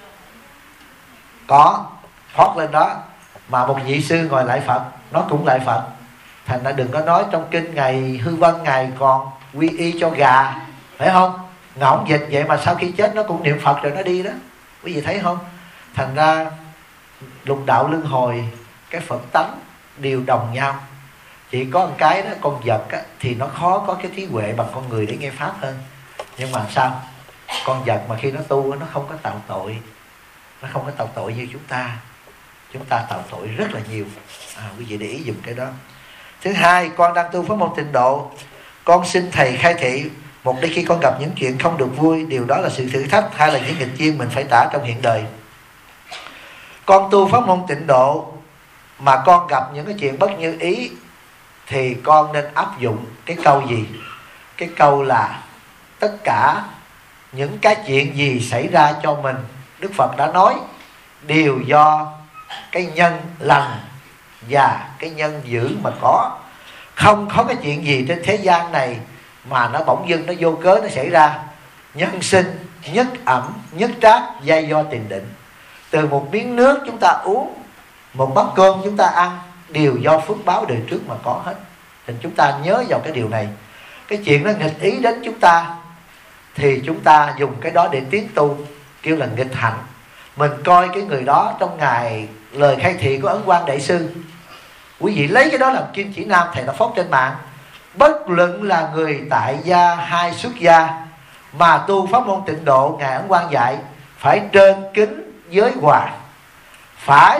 Có, phót lên đó. Mà một vị sư ngồi lại Phật, nó cũng lại Phật. Thành ra đừng có nói trong kinh Ngài Hư Vân Ngài còn quy y cho gà, phải không? Ngỗng dịch vậy mà sau khi chết nó cũng niệm Phật rồi nó đi đó. Quý vị thấy không? Thành ra lục đạo luân hồi, cái Phật tánh đều đồng nhau. Chỉ có một cái đó, con vật á, thì nó khó có cái trí huệ bằng con người để nghe pháp hơn. Nhưng mà sao? Con vật mà khi nó tu nó không có tạo tội, nó không có tạo tội như chúng ta. Chúng ta tạo tội rất là nhiều. Quý vị để ý dùng cái đó. Thứ hai, con đang tu pháp môn tịnh độ, con xin thầy khai thị. Một, đôi khi con gặp những chuyện không được vui, điều đó là sự thử thách hay là những nghịch duyên mình phải trả trong hiện đời. Con tu pháp môn tịnh độ mà con gặp những cái chuyện bất như ý thì con nên áp dụng cái câu gì? Cái câu là tất cả những cái chuyện gì xảy ra cho mình, Đức Phật đã nói đều do cái nhân lành và cái nhân dữ mà có. Không có cái chuyện gì trên thế gian này mà nó bỗng dưng nó vô cớ nó xảy ra. Nhân sinh, nhất ẩm, nhất trác, giai do tiền định. Từ một miếng nước chúng ta uống, một bát cơm chúng ta ăn, đều do phước báo đời trước mà có hết. Thì chúng ta nhớ vào cái điều này. Cái chuyện nó nghịch ý đến chúng ta thì chúng ta dùng cái đó để tiến tu, kêu là nghịch hạnh. Mình coi cái người đó trong ngày lời khai thị của Ấn Quang Đại Sư, quý vị lấy cái đó làm kim chỉ nam. Thầy đã phốt trên mạng, bất luận là người tại gia hay xuất gia mà tu pháp môn tịnh độ, Ngài Ấn Quang dạy phải trên kính giới hòa, phải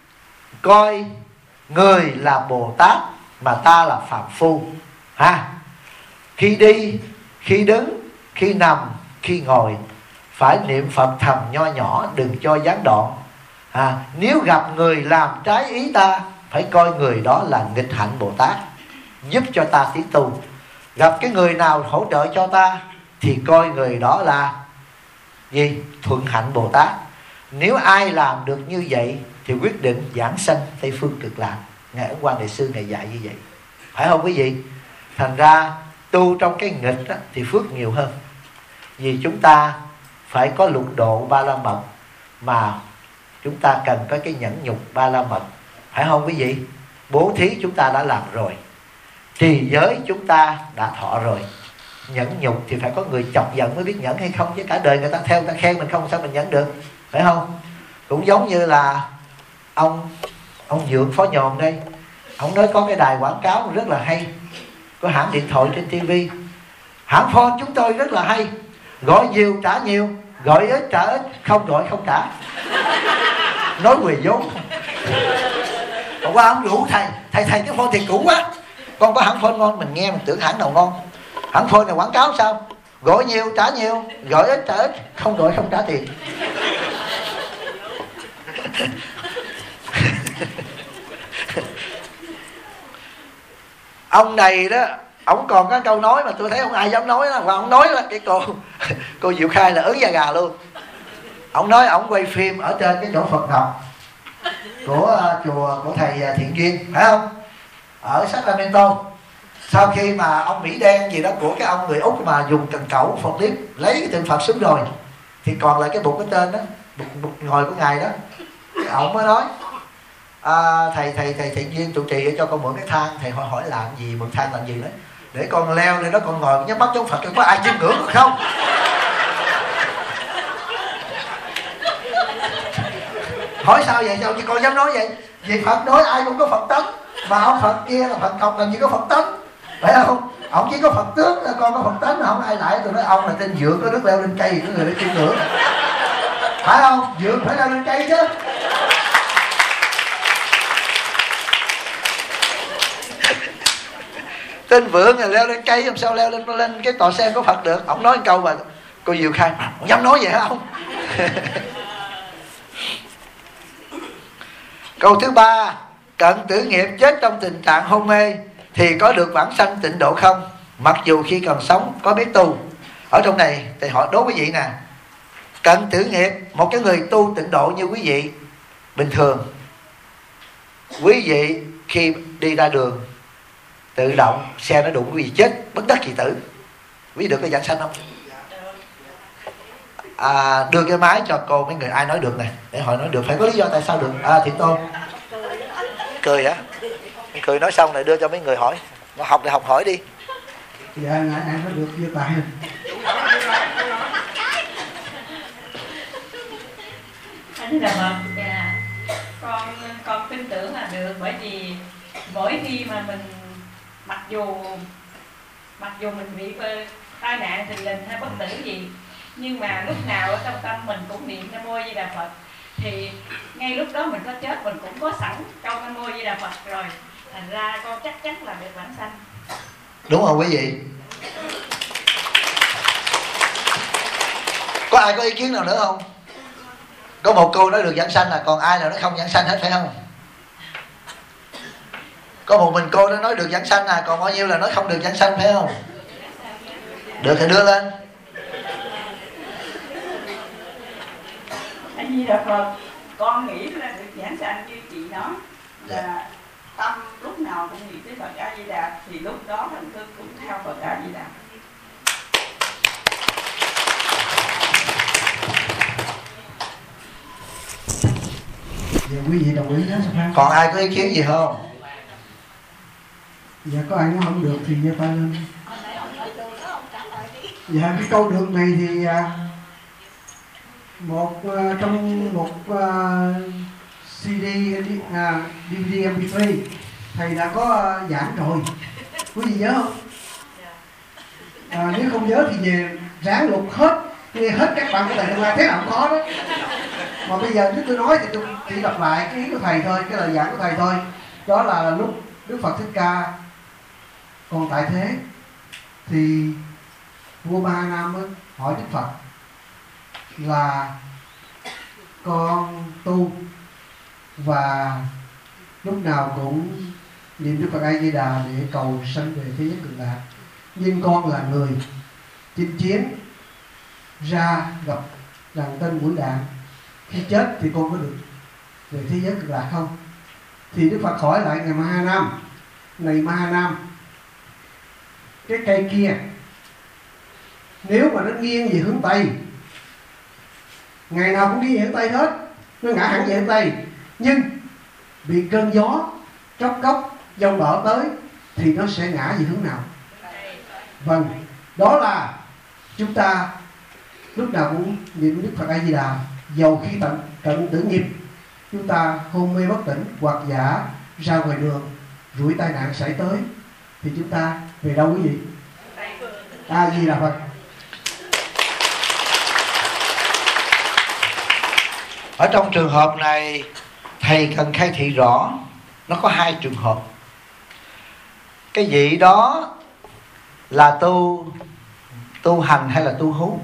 coi người là Bồ Tát mà ta là phàm phu ha. Khi đi, khi đứng, khi nằm, khi ngồi phải niệm Phật thầm nho nhỏ, đừng cho gián đoạn. Nếu gặp người làm trái ý ta, phải coi người đó là nghịch hạnh Bồ Tát, giúp cho ta tiến tu. Gặp cái người nào hỗ trợ cho ta thì coi người đó là gì? Thuận hạnh Bồ Tát. Nếu ai làm được như vậy thì quyết định giảng sanh Tây Phương Cực Lạc. Ngài Ấn Quang Đại Sư Ngài dạy như vậy, phải không quý vị? Thành ra tu trong cái nghịch đó, thì phước nhiều hơn. Vì chúng ta phải có lục độ ba la mật, mà chúng ta cần có cái nhẫn nhục ba la mật, phải không quý vị? Bố thí chúng ta đã làm rồi, trì giới chúng ta đã thọ rồi. Nhẫn nhục thì phải có người chọc giận mới biết nhẫn hay không, chứ cả đời người ta theo người ta khen mình không sao mình nhẫn được, phải không? Cũng giống như là ông Dượng Phó Nhồn đây, ông nói có cái đài quảng cáo rất là hay, có hãng điện thoại trên tivi. Hãng phone chúng tôi rất là hay, gọi nhiều trả nhiều, gọi ít trả ít, không gọi không trả, nói quỳ vốn. Hôm qua ông rủ thầy cái phone thì cũ quá, con có hãng phone ngon, mình nghe mình tưởng hãng nào ngon. Hãng phone này quảng cáo sao? Gọi nhiều trả nhiều, gọi ít trả ít, không gọi không trả tiền. Ông này đó, ông còn có câu nói mà tôi thấy không ai dám nói đó, và ông nói là cái cô Diệu Khai là ớn da gà luôn. Ông nói ông quay phim ở trên cái chỗ Phật Ngọc, của chùa của thầy Thiện Duyên, phải không? Ở Sacramento. Sau khi mà ông Mỹ đen gì đó của cái ông người Úc mà dùng cần cẩu Phật liếp lấy cái tượng Phật xuống rồi, thì còn lại cái bục cái tên đó, bục ngồi của ngài đó. Ông mới nói thầy Thiện Duyên trụ trì cho con mượn cái thang. Thầy hỏi làm gì, mượn thang làm gì đấy? Để con leo lên đó con ngồi nhắm mắt chống Phật, có ai chiêm ngưỡng không? Hỏi sao vậy? Sao chứ con dám nói vậy? Vì Phật nói ai cũng có Phật tánh, mà ông Phật kia là Phật Ngọc làm gì có Phật tánh, phải không? Ông chỉ có Phật tướng, con có Phật tánh, không ai lại. Tôi nói ông là tên dượng có đức leo lên cây, có người để chiêm ngưỡng, phải không? Dượng phải leo lên cây chứ. Tên vượng là leo lên cây, làm sao leo lên cái tòa sen của Phật được? Ông nói một câu mà cô Diệu khai, ông dám nói vậy hả không? Câu thứ ba, cận tử nghiệp chết trong tình trạng hôn mê thì có được vãng sanh tịnh độ không? Mặc dù khi còn sống có biết tu. Ở trong này thì họ đố quý vị nè, cận tử nghiệp, một cái người tu tịnh độ như quý vị bình thường, quý vị khi đi ra đường tự động xe nó đụng quý vị chết bất đắc kỳ tử, quý vị được cái vãng sanh không? Đưa cái máy cho cô mấy người ai nói được nè, để họ nói được, phải có lý do tại sao được. Thiện Tôn cười hả? Cười nói xong này đưa cho mấy người hỏi, nó học để học hỏi đi. Dạ em nói được với bài. Anh là Phật. Dạ, con tin tưởng là được, bởi vì mỗi khi mà mình mặc dù mình bị tai nạn thình lình hay bất tử gì, nhưng mà lúc nào ở trong tâm mình cũng niệm Nam Mô Di Đà Phật, thì ngay lúc đó mình có chết mình cũng có sẵn câu Nam Mô Di Đà Phật rồi, thành ra con chắc chắn là được vãng sanh. Đúng không quý vị? Có ai có ý kiến nào nữa không? Có một cô nói được vãng sanh là còn ai nào nó không vãng sanh hết, phải không? Có một mình cô nó nói được vãng sanh còn bao nhiêu là nói không được vãng sanh, phải không? Được thì đưa lên. A Di Đà Phật, con nghĩ là được vãng sanh như chị nói, là tâm lúc nào cũng nghĩ tới Phật A Di Đà, thì lúc đó thần thức cũng theo Phật A Di Đà. Dạ quý vị đồng ý đó sao? Còn ai có ý kiến gì không? Dạ có ai nói không được thì giơ tay lên. Dạ cái câu được này thì trong một CD DVD MP3 thầy đã có giảng rồi, quý vị nhớ không? Nếu không nhớ thì về ráng lục hết, nghe hết các bạn của thầy tương lai, thế nào cũng khó đó. Mà bây giờ nếu tôi nói thì tôi chỉ đọc lại cái ý của thầy thôi, cái lời giảng của thầy thôi. Đó là lúc Đức Phật Thích Ca còn tại thế thì vua Ba Nam hỏi Đức Phật là con tu và lúc nào cũng niệm Đức Phật A Di Đà để cầu sanh về thế giới cực lạc, nhưng con là người chinh chiến ra gặp đàn tên mũi đạn, khi chết thì con có được về thế giới cực lạc không? Thì Đức Phật hỏi lại ngài Ma Ha Nam, này Ma Ha Nam, cái cây kia nếu mà nó nghiêng về hướng Tây, ngày nào cũng đi về hướng Tây hết, nó ngã hẳn về hướng Tây, nhưng bị cơn gió tróc cốc dông bão tới thì nó sẽ ngã về hướng nào? Vâng, đó là chúng ta lúc nào cũng niệm Đức Phật A Di Đà, dầu khi cận tử nghiệp chúng ta hôn mê bất tỉnh hoặc giả ra ngoài đường rủi tai nạn xảy tới thì chúng ta về đâu quý vị? A Di Đà Phật. Ở trong trường hợp này thầy cần khai thị rõ, nó có hai trường hợp. Cái vị đó là tu hành hay là tu hú?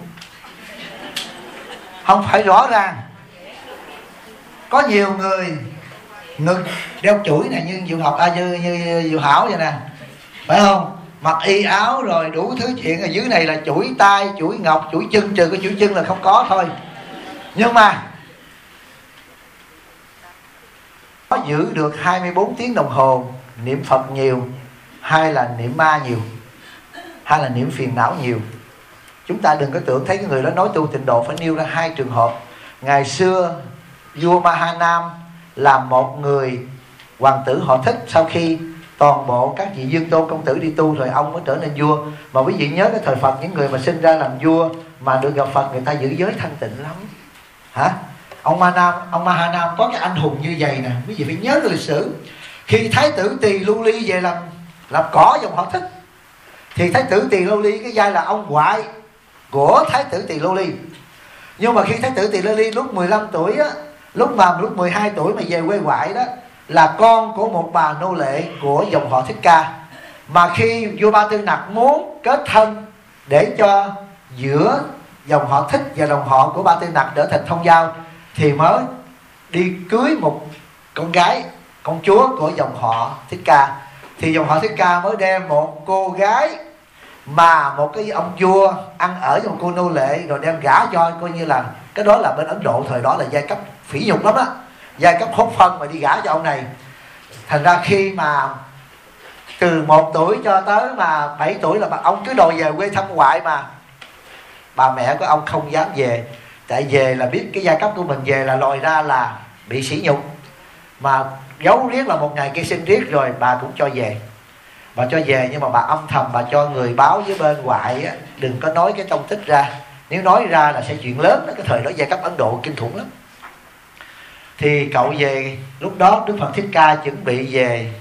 Không phải rõ ràng. Có nhiều người ngực đeo chuỗi này như Diệu học như Diệu Hảo vậy nè, phải không? Mặc y áo rồi đủ thứ chuyện, ở dưới này là chuỗi tay, chuỗi ngọc, chuỗi chân, trừ cái chuỗi chân là không có thôi. Nhưng mà Nó giữ được 24 tiếng đồng hồ niệm Phật nhiều, hay là niệm ma nhiều, hay là niệm phiền não nhiều. Chúng ta đừng có tưởng thấy cái người đó nói tu tịnh độ phải nêu ra hai trường hợp. Ngày xưa vua Mahanam là một người hoàng tử họ Thích. Sau khi toàn bộ các vị dương tôn công tử đi tu rồi, ông mới trở nên vua. Mà quý vị nhớ cái thời Phật, những người mà sinh ra làm vua mà được gặp Phật, người ta giữ giới thanh tịnh lắm. Hả? Ông Mahanam có cái anh hùng như vậy nè. Quý vị phải nhớ cái lịch sử. Khi Thái tử Tỳ Lưu Ly về làm cỏ dòng họ Thích, thì Thái tử Tỳ Lưu Ly cái vai là ông ngoại của Thái tử Tỳ Lưu Ly. Nhưng mà khi Thái tử Tỳ Lưu Ly lúc 15 tuổi á, lúc 12 tuổi mà về quê ngoại đó, là con của một bà nô lệ của dòng họ Thích Ca. Mà khi vua Ba Tư Nặc muốn kết thân để cho giữa dòng họ Thích và dòng họ của Ba Tư Nặc trở thành thông giao, thì mới đi cưới một con gái, con chúa của dòng họ Thích Ca. Thì dòng họ Thích Ca mới đem một cô gái mà một cái ông vua ăn ở với một cô nô lệ, rồi đem gả cho, coi như là cái đó là bên Ấn Độ thời đó là giai cấp phỉ nhục lắm á, giai cấp hốt phân mà đi gả cho ông này. Thành ra khi mà từ 1 tuổi cho tới mà 7 tuổi là ông cứ đòi về quê thăm ngoại, mà bà mẹ của ông không dám về. Tại về là biết cái giai cấp của mình, về là lòi ra là bị sỉ nhục. Mà giấu riết là một ngày kia sinh riết rồi bà cũng cho về. Bà cho về nhưng mà bà âm thầm bà cho người báo với bên ngoại á, đừng có nói cái tông tích ra. Nếu nói ra là sẽ chuyện lớn đó. Cái thời đó giai cấp Ấn Độ kinh khủng lắm. Thì cậu về, lúc đó Đức Phật Thích Ca chuẩn bị về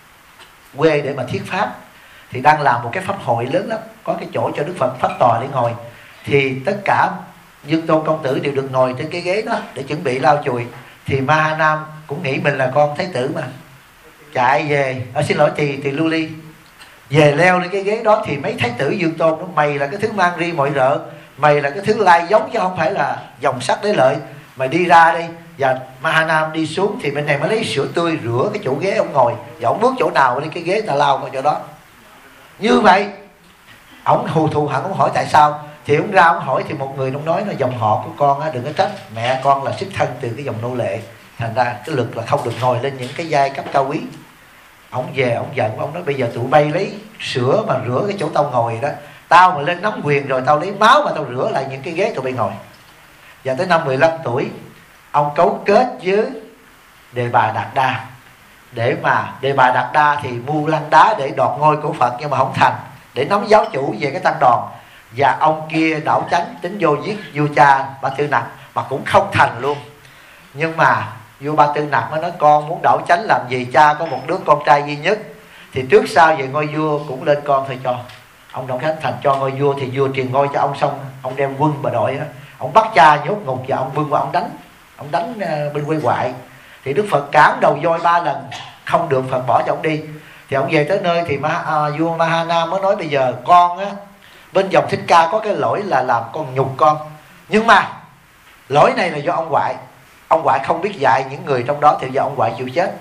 quê để mà thuyết pháp. Thì đang làm một cái pháp hội lớn lắm, có cái chỗ cho Đức Phật pháp tòa để ngồi. Thì tất cả dương tôn công tử đều được ngồi trên cái ghế đó để chuẩn bị lau chùi. Thì Mahanam cũng nghĩ mình là con thái tử mà, chạy về, xin lỗi Tỳ Lưu Ly, về leo lên cái ghế đó. Thì mấy thái tử dương tôn đó: mày là cái thứ mang ri mọi rợ, mày là cái thứ lai giống chứ không phải là dòng sắc đế lợi, mày đi ra đi. Và Mahanam đi xuống thì bên này mới lấy sữa tươi rửa cái chỗ ghế ông ngồi. Và ông bước chỗ nào đi cái ghế ta lao vào chỗ đó. Như vậy ông hù thù hẳn, ông hỏi tại sao. Thì ông ra ông hỏi, thì một người ông nói là dòng họ của con á, đừng có trách, mẹ con là xuất thân từ cái dòng nô lệ, thành ra cái lực là không được ngồi lên những cái giai cấp cao quý. Ông về ông giận, ông nói bây giờ tụi bay lấy sữa mà rửa cái chỗ tao ngồi đó, tao mà lên nắm quyền rồi tao lấy máu mà tao rửa lại những cái ghế tụi bay ngồi. Và tới năm 15 tuổi ông cấu kết với Đề Bà Đạt Đa, để mà Đề Bà Đạt Đa thì mưu lăng đá để đoạt ngôi của Phật, nhưng mà không thành, để nắm giáo chủ về cái tăng đoàn. Và ông kia đảo chánh tính vô giết vua cha Ba Tư Nặc mà cũng không thành luôn. Nhưng mà vua Ba Tư Nặc mới nói con muốn đảo chánh làm gì, cha có một đứa con trai duy nhất, thì trước sau về ngôi vua cũng lên con thôi cho. Ông Đổng Khánh Thành cho ngôi vua, thì vua truyền ngôi cho ông xong, ông đem quân và đội đó, ông bắt cha nhốt ngục và ông vương qua ông đánh bên quê ngoại. Thì Đức Phật cản đầu voi 3 lần không được, Phật bỏ cho ông đi. Thì ông về tới nơi thì vua Mahanam mới nói bây giờ con á, bên dòng Thích Ca có cái lỗi là làm con nhục con, nhưng mà lỗi này là do ông ngoại không biết dạy những người trong đó, thì do ông ngoại chịu chết.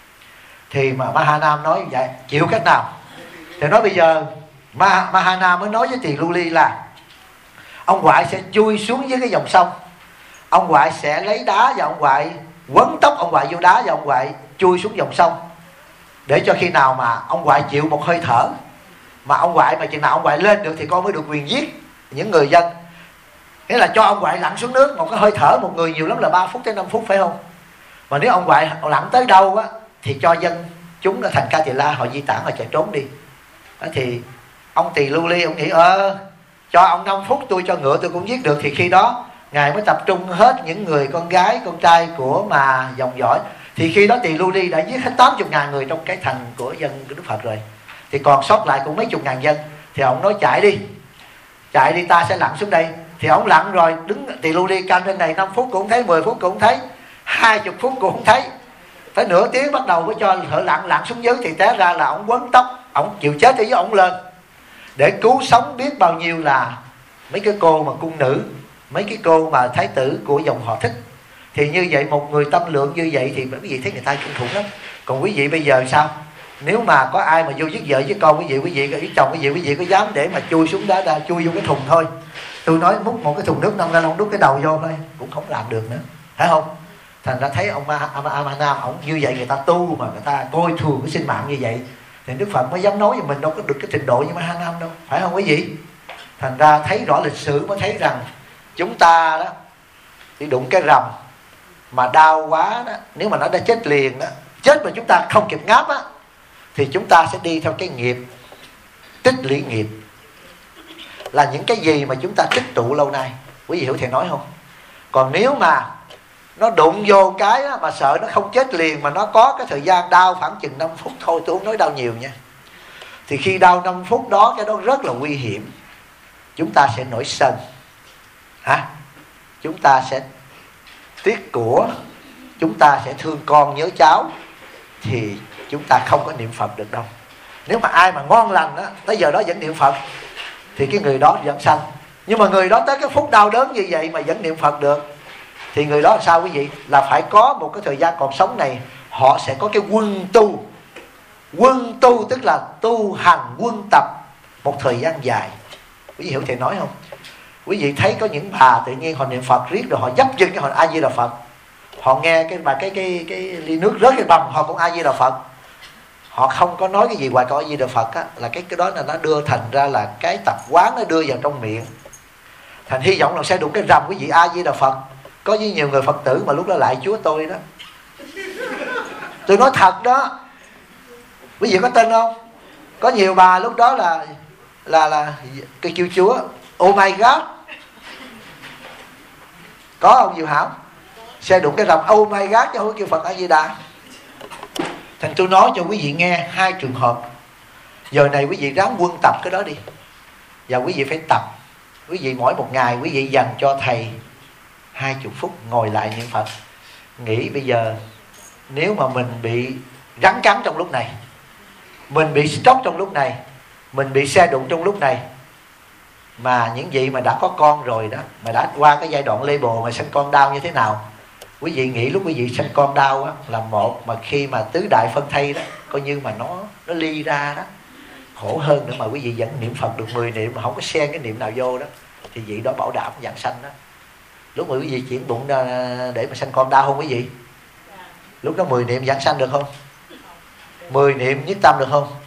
Thì mà Mahanam nói vậy chịu cách nào. Thì nói bây giờ Mahanam mới nói với Tỳ Lưu Ly là ông ngoại sẽ chui xuống dưới cái dòng sông, ông ngoại sẽ lấy đá và ông ngoại quấn tóc ông ngoại vô đá, và ông ngoại chui xuống dòng sông, để cho khi nào mà ông ngoại chịu một hơi thở, mà ông ngoại mà chừng nào ông ngoại lên được thì con mới được quyền giết những người dân. Nghĩa là cho ông ngoại lặn xuống nước, một cái hơi thở một người nhiều lắm là 3 phút tới 5 phút phải không? Mà nếu ông ngoại lặn tới đâu á thì cho dân chúng ở thành Ca Tỳ La họ di tản, họ chạy trốn đi. Đó, thì ông Tỳ Lưu Ly ông nghĩ cho ông 5 phút tôi cho ngựa tôi cũng giết được. Thì khi đó ngài mới tập trung hết những người con gái con trai của mà dòng dõi. Thì khi đó Tỳ Lưu Ly đã giết hết 80.000 người trong cái thành của dân của Đức Phật rồi, thì còn sót lại cũng mấy chục ngàn dân. Thì ông nói chạy đi ta sẽ lặn xuống đây. Thì ông lặn rồi đứng Tỳ Lưu Ly canh trên này 5 phút cũng không thấy, 10 phút cũng không thấy, 20 phút cũng không thấy, tới nửa tiếng bắt đầu mới cho thợ lặn xuống dưới. Thì té ra là ông quấn tóc, ông chịu chết thì với ông lên để cứu sống biết bao nhiêu là mấy cái cô mà cung nữ, mấy cái cô mà thái tử của dòng họ Thích. Thì như vậy một người tâm lượng như vậy thì quý vị thấy người ta kinh khủng lắm. Còn quý vị bây giờ sao? Nếu mà có ai mà vô giết vợ với con quý vị với chồng quý vị có dám để mà chui xuống đó ra, chui vô cái thùng thôi, tôi nói múc một cái thùng nước 5 gallon đút cái đầu vô thôi cũng không làm được nữa, phải không? Thành ra thấy ông A Nam ổng như vậy, người ta tu mà người ta coi thường cái sinh mạng như vậy, thì Đức Phật mới dám nói với mình đâu có được cái trình độ như A Nam đâu, phải không quý vị? Thành ra thấy rõ lịch sử mới thấy rằng chúng ta đó đi đụng cái rầm mà đau quá đó, nếu mà nó đã chết liền đó, chết mà chúng ta không kịp ngáp á, thì chúng ta sẽ đi theo cái nghiệp tích lũy nghiệp, là những cái gì mà chúng ta tích tụ lâu nay. Quý vị hiểu thầy nói không? Còn nếu mà nó đụng vô cái đó, mà sợ nó không chết liền, mà nó có cái thời gian đau khoảng chừng 5 phút thôi, tôi không nói đau nhiều nha, thì khi đau 5 phút đó, cái đó rất là nguy hiểm. Chúng ta sẽ nổi sân, chúng ta sẽ tiếc của, chúng ta sẽ thương con nhớ cháu, thì chúng ta không có niệm Phật được đâu. Nếu mà ai mà ngon lành đó, tới giờ đó vẫn niệm Phật, thì cái người đó vẫn sanh. Nhưng mà người đó tới cái phút đau đớn như vậy mà vẫn niệm Phật được, thì người đó là sao quý vị? Là phải có một cái thời gian còn sống này, họ sẽ có cái quân tu. Quân tu tức là tu hành quân tập một thời gian dài. Quý vị hiểu thầy nói không? Quý vị thấy có những bà tự nhiên họ niệm Phật riết rồi họ dấp chân cái họ A Di Đà Phật, họ nghe cái ly nước rớt cái bầm họ cũng A Di Đà Phật, họ không có nói cái gì ngoài câu A Di Đà Phật á, là cái đó là nó đưa thành ra là cái tập quán nó đưa vào trong miệng. Thành hy vọng là sẽ đụng cái rầm quý vị A Di Đà Phật. Có với nhiều người Phật tử mà lúc đó lại Chúa tôi đó, tôi nói thật đó, quý vị có tin không? Có nhiều bà lúc đó là cái kêu Chúa oh my God. Có không Diệu Hảo? Xe đụng cái rầm oh my God chứ không có kêu Phật A Di Đà. Thành tôi nói cho quý vị nghe hai trường hợp. Giờ này quý vị ráng quân tập cái đó đi, và quý vị phải tập. Quý vị mỗi một ngày quý vị dành cho thầy 20 phút ngồi lại niệm Phật. Nghĩ bây giờ nếu mà mình bị rắn cắn trong lúc này, mình bị stroke trong lúc này, mình bị xe đụng trong lúc này, mà những vị mà đã có con rồi đó, mà đã qua cái giai đoạn lê bồ mà sinh con đau như thế nào. Quý vị nghĩ lúc quý vị sinh con đau á, là một, mà khi mà tứ đại phân thây đó, coi như mà nó ly ra đó, khổ hơn nữa. Mà quý vị vẫn niệm Phật được 10 niệm mà không có xen cái niệm nào vô đó, thì vị đó bảo đảm giảng sanh đó. Lúc mà quý vị chuyển bụng ra để mà sanh con đau không quý vị? Lúc đó 10 niệm giảng sanh được không? 10 niệm nhất tâm được không?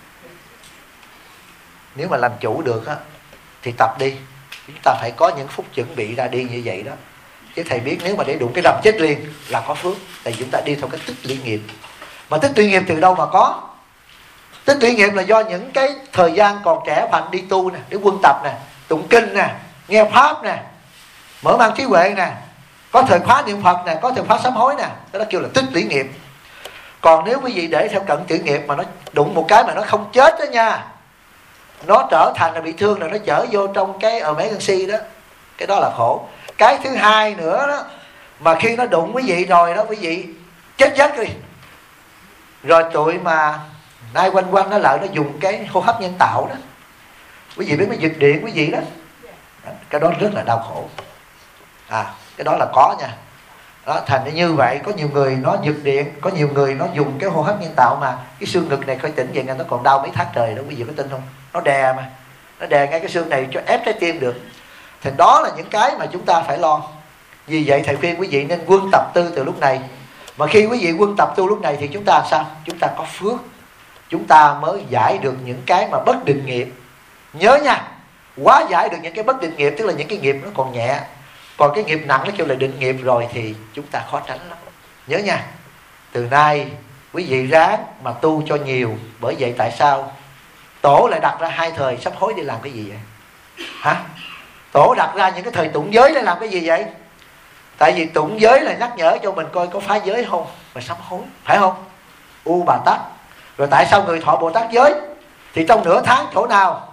Nếu mà làm chủ được á, thì tập đi. Chúng ta phải có những phút chuẩn bị ra đi như vậy đó. Chứ thầy biết nếu mà để đụng cái rầm chết liền là có phước. Tại chúng ta đi theo cái tích lũy nghiệp. Mà tích lũy nghiệp từ đâu mà có? Tích lũy nghiệp là do những cái thời gian còn trẻ mạnh đi tu nè, để quân tập nè, tụng kinh nè, nghe pháp nè, mở mang trí huệ nè, có thời khóa niệm Phật nè, có thời khóa sám hối nè, đó kêu là tích lũy nghiệp. Còn nếu quý vị để theo cận tử nghiệp mà nó đụng một cái mà nó không chết đó nha, nó trở thành là bị thương, là nó chở vô trong cái emergency đó, cái đó là khổ. Cái thứ hai nữa đó, mà khi nó đụng quý vị rồi đó, quý vị chết giấc đi, rồi tụi mà nay quanh nó lại nó dùng cái hô hấp nhân tạo đó, quý vị biết nó giật điện quý vị đó, cái đó rất là đau khổ. Cái đó là có nha. Đó, thành ra như vậy có nhiều người nó giật điện, có nhiều người nó dùng cái hô hấp nhân tạo mà cái xương ngực này khơi tỉnh vậy, nó còn đau mấy tháng trời đó, quý vị có tin không? Nó đè mà, nó đè ngay cái xương này cho ép trái tim được. Thì đó là những cái mà chúng ta phải lo. Vì vậy thầy khuyên quý vị nên quân tập tư từ lúc này. Mà khi quý vị quân tập tu lúc này thì chúng ta sao? Chúng ta có phước, chúng ta mới giải được những cái mà bất định nghiệp. Nhớ nha, quá giải được những cái bất định nghiệp, tức là những cái nghiệp nó còn nhẹ. Còn cái nghiệp nặng nó kêu là định nghiệp rồi thì chúng ta khó tránh lắm. Nhớ nha, từ nay quý vị ráng mà tu cho nhiều. Bởi vậy tại sao Tổ lại đặt ra 2 thời sám hối để làm cái gì vậy? Hả? Tổ đặt ra những cái thời tụng giới để làm cái gì vậy? Tại vì tụng giới là nhắc nhở cho mình coi có phá giới không, mà sám hối, phải không? U Bà Tát. Rồi tại sao người thọ Bồ Tát giới thì trong nửa tháng chỗ nào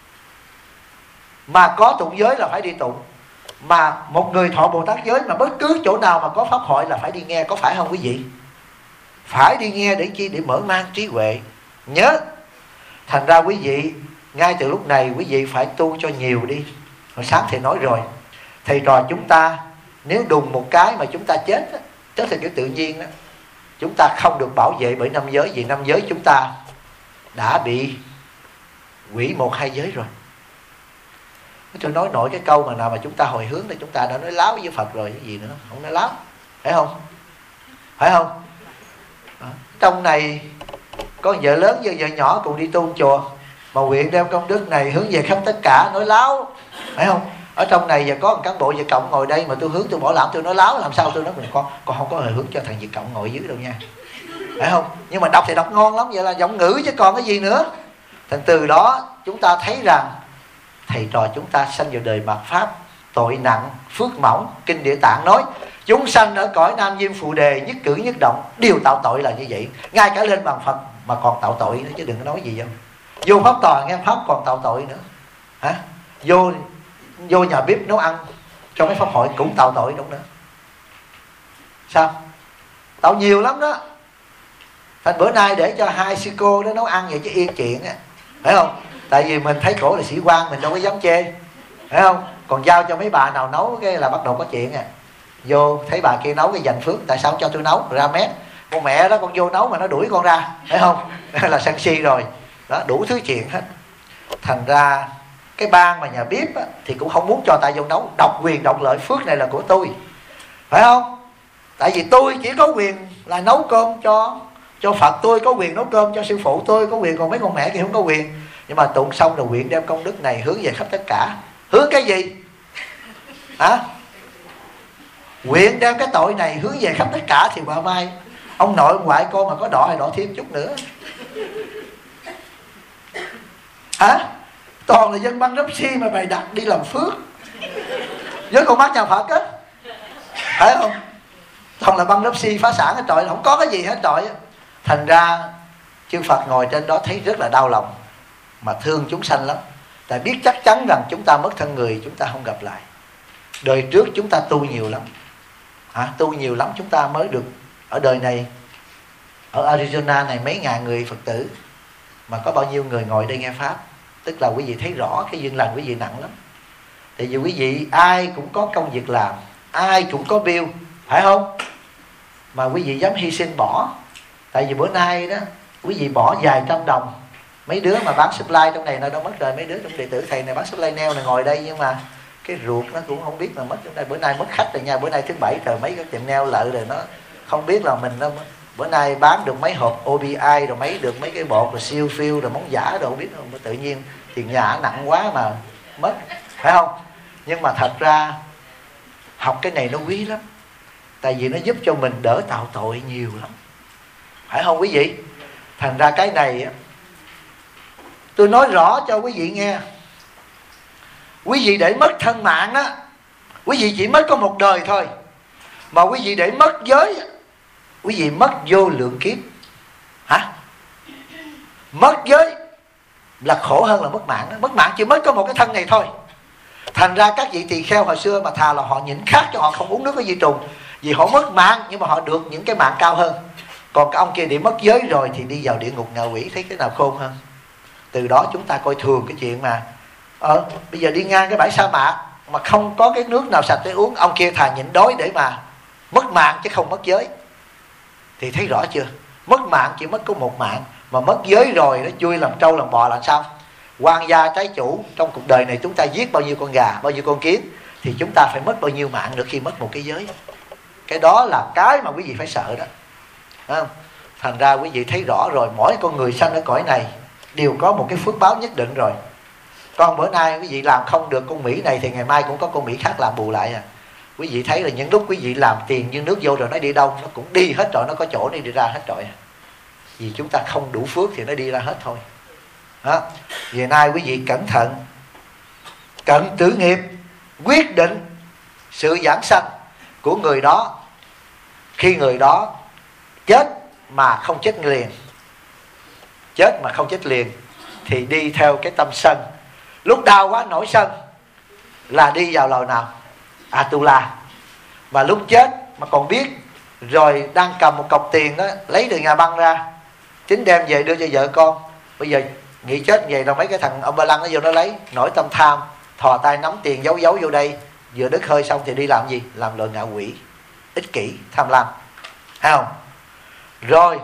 mà có tụng giới là phải đi tụng. Mà một người thọ Bồ Tát giới mà bất cứ chỗ nào mà có pháp hội là phải đi nghe, có phải không quý vị? Phải đi nghe để chi? Để mở mang trí huệ. Nhớ, thành ra quý vị ngay từ lúc này quý vị phải tu cho nhiều đi. Hồi sáng thầy nói rồi, thầy trò chúng ta nếu đùng một cái mà chúng ta chết theo kiểu tự nhiên đó, chúng ta không được bảo vệ bởi 5 giới. Vì 5 giới chúng ta đã bị hủy 1-2 giới rồi. Tôi nói nổi cái câu mà nào mà chúng ta hồi hướng là chúng ta đã nói láo với Phật rồi, cái gì nữa không nói láo. phải không? Phải không? Trong này có vợ lớn với vợ nhỏ cùng đi tu chùa, mà nguyện đem công đức này hướng về khắp tất cả, nói láo, phải không? Ở trong này giờ có một cán bộ Việt Cộng ngồi đây mà tôi hướng tôi bỏ lãm, tôi nói láo, làm sao tôi nói mình con không có hề hướng cho thằng Việt Cộng ngồi dưới đâu nha, phải không? Nhưng mà đọc thì đọc ngon lắm, vậy là giọng ngữ chứ còn cái gì nữa. Thành từ đó chúng ta thấy rằng thầy trò chúng ta sanh vào đời mạt pháp, tội nặng phước mỏng. Kinh Địa Tạng nói chúng sanh ở cõi Nam Diêm Phù Đề, nhất cử nhất động đều tạo tội là như vậy. Ngay cả lên bằng Phật mà còn tạo tội nữa, chứ đừng có nói gì đâu. Vô pháp tòa nghe pháp còn tạo tội nữa hả? Vô nhà bếp nấu ăn trong mấy pháp hội cũng tạo tội đúng nữa. Sao? Tạo nhiều lắm đó. Thành bữa nay để cho hai sư cô đó nấu ăn vậy chứ yên chuyện á, phải không? Tại vì mình thấy cổ là sĩ quan, mình đâu có dám chê, phải không? Còn giao cho mấy bà nào nấu cái là bắt đầu có chuyện à. Vô thấy bà kia nấu cái dành phước, tại sao không cho tôi nấu, ra mét. Con mẹ đó con vô nấu mà nó đuổi con ra, phải không? Là sân si rồi. Đó, đủ thứ chuyện hết. Thành ra cái ban mà nhà bếp á, thì cũng không muốn cho ta vô nấu. Độc quyền độc lợi, phước này là của tôi, phải không? Tại vì tôi chỉ có quyền là nấu cơm cho Phật, tôi có quyền nấu cơm cho sư phụ tôi có quyền, còn mấy con mẹ kia không có quyền. Nhưng mà tụng xong rồi nguyện đem công đức này hướng về khắp tất cả. Hướng cái gì? Hả? Nguyện đem cái tội này hướng về khắp tất cả thì bà mai ông nội ông ngoại con mà có đỏ hay đỏ thêm chút nữa. Hả? Toàn là dân băng rắp si mà bày đặt đi làm phước với con mắt nhà Phật á, phải không? Toàn là băng rắp si phá sản hết trọi, không có cái gì hết trọi. Thành ra chư Phật ngồi trên đó thấy rất là đau lòng, mà thương chúng sanh lắm. Tại biết chắc chắn rằng chúng ta mất thân người, chúng ta không gặp lại. Đời trước chúng ta tu nhiều lắm, tu nhiều lắm chúng ta mới được ở đời này. Ở Arizona này mấy ngàn người Phật tử, mà có bao nhiêu người ngồi đây nghe Pháp. Tức là quý vị thấy rõ cái duyên lành quý vị nặng lắm. Tại vì quý vị ai cũng có công việc làm, ai cũng có bill, phải không? Mà quý vị dám hy sinh bỏ. Tại vì bữa nay đó quý vị bỏ vài trăm đồng. Mấy đứa mà bán supply trong này nó đâu mất rồi. Mấy đứa trong đệ tử thầy này bán supply nail này ngồi đây, nhưng mà cái ruột nó cũng không biết là mất trong đây. Bữa nay mất khách rồi nha. Bữa nay thứ bảy trời mấy cái tiệm nail lợi rồi, nó không biết là mình nó bữa nay bán được mấy hộp OBI rồi mấy được mấy cái bột rồi siêu phiêu rồi móng giả rồi, không biết không. Tự nhiên tiền nhà nặng quá mà mất, phải không? Nhưng mà thật ra học cái này nó quý lắm. Tại vì nó giúp cho mình đỡ tạo tội nhiều lắm, phải không quý vị? Thành ra cái này tôi nói rõ cho quý vị nghe. Quý vị để mất thân mạng đó, quý vị chỉ mất có một đời thôi. Mà quý vị để mất giới, quý vị mất vô lượng kiếp. Hả? Mất giới là khổ hơn là mất mạng đó. Mất mạng chỉ mất có một cái thân này thôi. Thành ra các vị tỳ kheo hồi xưa mà thà là họ nhịn khát cho họ không uống nước có di trùng, vì họ mất mạng nhưng mà họ được những cái mạng cao hơn. Còn cái ông kia để mất giới rồi thì đi vào địa ngục ngạ quỷ, thấy cái nào khôn hơn. Từ đó chúng ta coi thường cái chuyện mà bây giờ đi ngang cái bãi sa mạc mà không có cái nước nào sạch để uống, ông kia thà nhịn đói để mà mất mạng chứ không mất giới. Thì thấy rõ chưa? Mất mạng chỉ mất có một mạng, mà mất giới rồi nó chui làm trâu làm bò là sao? Quan gia trái chủ. Trong cuộc đời này chúng ta giết bao nhiêu con gà, bao nhiêu con kiến, thì chúng ta phải mất bao nhiêu mạng nữa khi mất một cái giới. Cái đó là cái mà quý vị phải sợ đó. Không? Thành ra quý vị thấy rõ rồi, mỗi con người sanh ở cõi này đều có một cái phước báo nhất định rồi. Còn bữa nay quý vị làm không được con Mỹ này thì ngày mai cũng có con Mỹ khác làm bù lại à. Quý vị thấy là những lúc quý vị làm tiền như nước vô rồi nó đi đâu, nó cũng đi hết rồi, nó có chỗ đi ra hết rồi. Vì chúng ta không đủ phước thì nó đi ra hết thôi. Đó. Về nay quý vị cẩn thận, cận tử nghiệp, quyết định sự giảng sanh của người đó. Khi người đó chết mà không chết liền, chết mà không chết liền thì đi theo cái tâm sân. Lúc đau quá nổi sân là đi vào lò nào? Atula. Mà lúc chết mà còn biết rồi, đang cầm một cọc tiền đó, lấy từ nhà băng ra, chính đem về đưa cho vợ con. Bây giờ nghĩ chết vậy đâu mấy cái thằng ông ba lăng nó vô nó lấy, nổi tâm tham, thò tay nắm tiền giấu giấu vô đây, vừa đứt hơi xong thì đi làm gì? Làm loài ngạ quỷ, ích kỷ, tham lam, thấy không? Rồi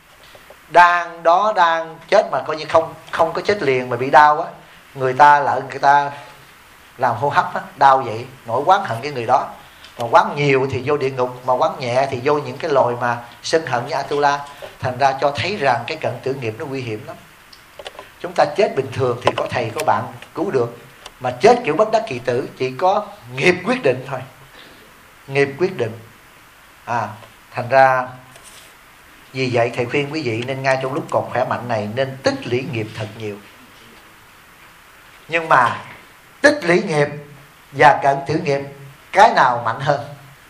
đang chết mà coi như không có chết liền mà bị đau á, người ta làm hô hấp á, đau vậy, nổi oán hận cái người đó. mà quán nhiều thì vô địa ngục, mà quán nhẹ thì vô những cái loài mà sân hận như Atula. Thành ra cho thấy rằng cái cận tử nghiệp nó nguy hiểm lắm. Chúng ta chết bình thường thì có thầy có bạn cứu được, mà chết kiểu bất đắc kỳ tử chỉ có nghiệp quyết định thôi. Nghiệp quyết định. Thành ra vì vậy thầy khuyên quý vị nên ngay trong lúc còn khỏe mạnh này nên tích lũy nghiệp thật nhiều. Nhưng mà tích lũy nghiệp và cận tử nghiệp, cái nào mạnh hơn?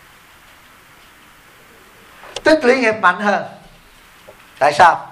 Tích lũy nghiệp mạnh hơn. Tại sao?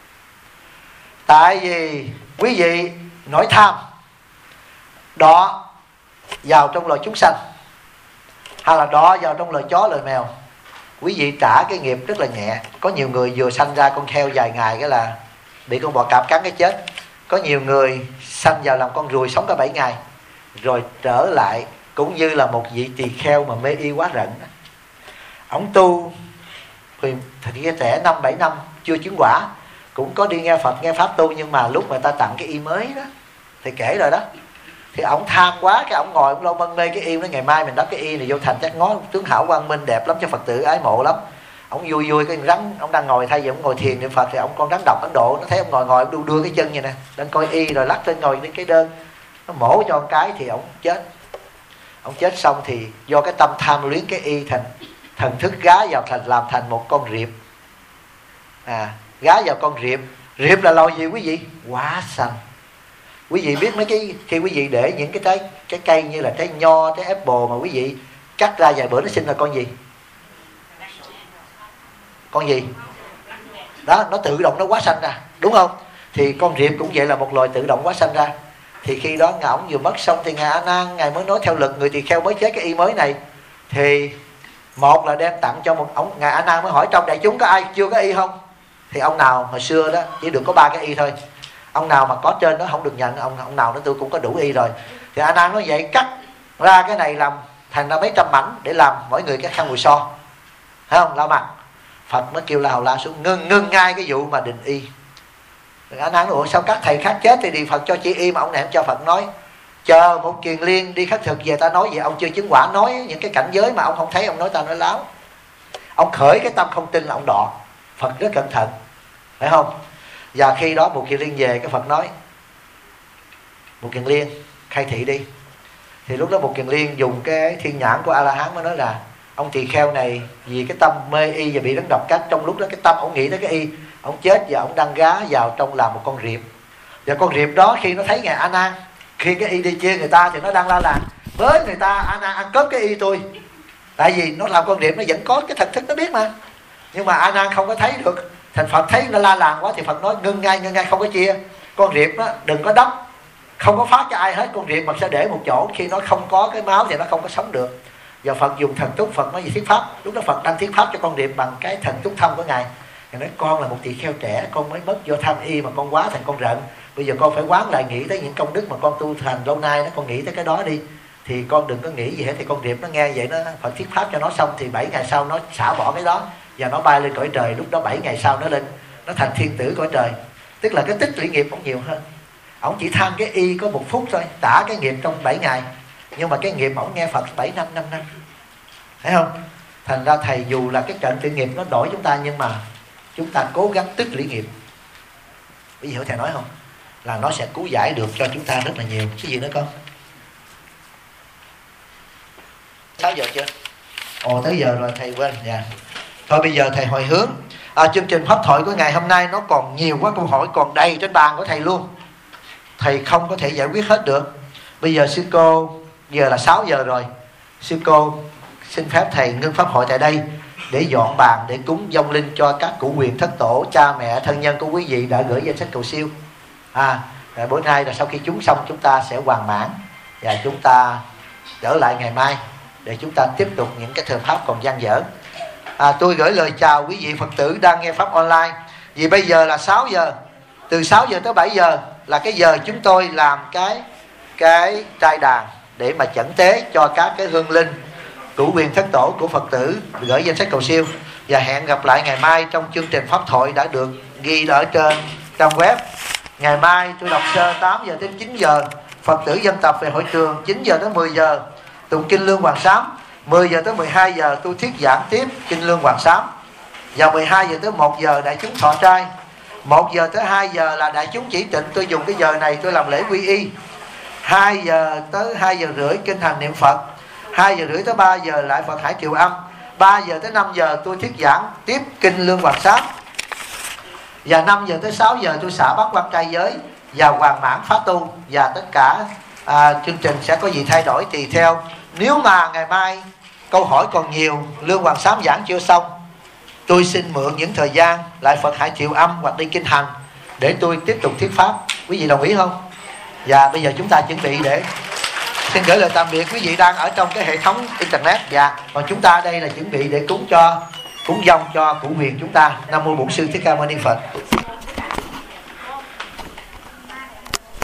Tại vì quý vị nổi tham đọ vào trong loài chúng sanh, hay là đọ vào trong loài chó loài mèo, quý vị trả cái nghiệp rất là nhẹ. Có nhiều người vừa sanh ra con heo vài ngày cái là bị con bò cạp cắn cái chết. Có nhiều người sanh vào làm con ruồi sống cả 7 ngày rồi trở lại, cũng như là một vị tỳ kheo mà mê y quá rận. Ông tu thì trẻ 5-7 năm chưa chứng quả, cũng có đi nghe Phật nghe Pháp tu, nhưng mà lúc người ta tặng cái y mới đó thì kể rồi đó, thì ổng tham quá, cái ổng ngồi ổng lâu mân mê cái y đó. Ngày mai mình đắp cái y này vô thành chắc ngó tướng hảo quang minh đẹp lắm cho Phật tử ái mộ lắm. Ổng vui vui cái rắn, ổng đang ngồi thay vì ổng ngồi thiền niệm Phật thì ổng con rắn độc Ấn Độ, nó thấy ổng ngồi ổng đưa cái chân vậy nè, đang coi y rồi lắc lên ngồi lên cái đơn, nó mổ cho một cái thì ổng chết. Ổng chết xong thì do cái tâm tham luyến cái y, thành thần thức gá vào thành làm thành một con riệp. Gá vào con riệp. Riệp là loài gì quý vị? Quả xanh. Quý vị biết mấy cái khi quý vị để những cái cây như là trái nho, trái apple mà quý vị cắt ra vài bữa nó sinh là con gì? Con gì? Đó, nó tự động nó hóa sanh ra, đúng không? Thì con riệp cũng vậy, là một loài tự động hóa sanh ra. Thì khi đó ngài ổng vừa mất xong thì ngài A Nan ngài mới nói theo luật người tỳ kheo mới chế cái y mới này, thì một là đem tặng cho một ông. Ngài A Nan mới hỏi trong đại chúng có ai chưa có y không? Thì ông nào hồi xưa đó chỉ được có 3 cái y thôi, ông nào mà có trên đó không được nhận, ông nào nó tôi cũng có đủ y rồi. Thì A Nan nói vậy cắt ra cái này làm thành ra mấy trăm mảnh để làm mỗi người cái khăn mùi so, thấy không? Lau mặt. Phật mới kêu La Hầu La xuống ngưng ngay cái vụ mà định y. A Nan nói sao các thầy khác chết thì Điện Phật cho chỉ y mà ông này không cho Phật nói. Chờ một kiền liên đi khất thực về ta nói vậy. Ông chưa chứng quả nói những cái cảnh giới mà ông không thấy, ông nói ta nói láo. Ông khởi cái tâm không tin là ông đọ. Phật rất cẩn thận, phải không? Và khi đó một kiền liên về, cái Phật nói một kiền liên khai thị đi. Thì lúc đó một kiền liên dùng cái thiên nhãn của A La Hán mới nói là ông tỳ kheo này vì cái tâm mê y và bị rắn độc cắn, trong lúc đó cái tâm ông nghĩ tới cái y, ông chết và ông đang gá vào trong làm một con riệp. Và con riệp đó khi nó thấy ngài A Nan, khi cái y đi chia người ta thì nó đang la làng với người ta: A Nan ăn cướp cái y tôi. Tại vì nó làm con riệp nó vẫn có cái thần thức nó biết mà, nhưng mà A Nan không có thấy được. Thành Phật thấy nó la làng quá thì Phật nói ngưng ngay không có chia. Con riệp đó đừng có đắp, không có phát cho ai hết. Con riệp mà sẽ để một chỗ, khi nó không có cái máu thì nó không có sống được. Và Phật dùng thần túc, Phật nói gì thuyết pháp. Lúc đó Phật đang thuyết pháp cho con riệp bằng cái thần túc thâm của ngài. Ngài nói con là một tỳ kheo trẻ, con mới mất do tham y mà con quá thành con rận. Bây giờ con phải quán lại nghĩ tới những công đức mà con tu thành lâu nay đó, con nghĩ tới cái đó đi. Thì con đừng có nghĩ gì hết. Thì con riệp nó nghe vậy, nó Phật thuyết pháp cho nó xong thì 7 ngày sau nó xả bỏ cái đó và nó bay lên cõi trời. Lúc đó 7 ngày sau nó lên, nó thành thiên tử cõi trời. Tức là cái tích lũy nghiệp cũng nhiều hơn. Ông chỉ tham cái y có 1 phút thôi, tả cái nghiệp trong 7 ngày. Nhưng mà cái nghiệp ông nghe Phật 7 năm, 5 năm. Thấy không? Thành ra thầy dù là cái trận tự nghiệp nó đổi chúng ta, nhưng mà chúng ta cố gắng tích lũy nghiệp. Bây giờ thầy nói không? Là nó sẽ cứu giải được cho chúng ta rất là nhiều. Cái gì nữa con? 6 giờ chưa? Ồ, tới giờ rồi thầy quên. Dạ. Thôi bây giờ thầy hồi hướng. Chương trình pháp thoại của ngày hôm nay nó còn nhiều quá, câu hỏi còn đầy trên bàn của thầy luôn. Thầy không có thể giải quyết hết được. Bây giờ sư cô, giờ là 6 giờ rồi. Sư cô xin phép thầy ngưng pháp hội tại đây để dọn bàn, để cúng vong linh cho các cụ quyền thất tổ, cha mẹ, thân nhân của quý vị đã gửi danh sách cầu siêu. Bữa nay là sau khi cúng xong chúng ta sẽ hoàn mãn và chúng ta trở lại ngày mai để chúng ta tiếp tục những cái thờ pháp còn dang dở. Tôi gửi lời chào quý vị Phật tử đang nghe pháp online. Vì bây giờ là 6 giờ, từ 6 giờ tới 7 giờ là cái giờ chúng tôi làm cái trai đàn để mà chẩn tế cho các cái hương linh cụ quyền thất tổ của Phật tử gửi danh sách cầu siêu. Và hẹn gặp lại ngày mai trong chương trình pháp thoại đã được ghi ở trên trang web. Ngày mai tôi đọc sơ 8 giờ đến 9 giờ, Phật tử dân tập về hội trường 9 giờ đến 10 giờ tụng kinh Lương Hoàng Sám, 10 giờ tới 12 giờ tôi thuyết giảng tiếp Kinh Lương Hoàng Sám. Và 12 giờ tới 1 giờ đại chúng thọ trai. 1 giờ tới 2 giờ là đại chúng chỉ tịnh. Tôi dùng cái giờ này tôi làm lễ quy y. 2 giờ tới 2 giờ rưỡi kinh hành niệm Phật. 2 giờ rưỡi tới 3 giờ lại Phật Hải Triều Âm. 3 giờ tới 5 giờ tôi thuyết giảng tiếp Kinh Lương Hoàng Sám. Và 5 giờ tới 6 giờ tôi xả bát quan trai giới và hoàn mãn phá tu. Và tất cả chương trình sẽ có gì thay đổi tùy theo. Nếu mà ngày mai câu hỏi còn nhiều, Lương Hoàng Sám giảng chưa xong, tôi xin mượn những thời gian lại Phật Hải Triều Âm hoặc đi kinh hành để tôi tiếp tục thuyết pháp. Quý vị đồng ý không? Và bây giờ chúng ta chuẩn bị để xin gửi lời tạm biệt quý vị đang ở trong cái hệ thống internet. Và còn chúng ta đây là chuẩn bị để cúng dông cho cụ Huyền chúng ta. Nam mô Bổn Sư Thích Ca Mâu Ni Phật.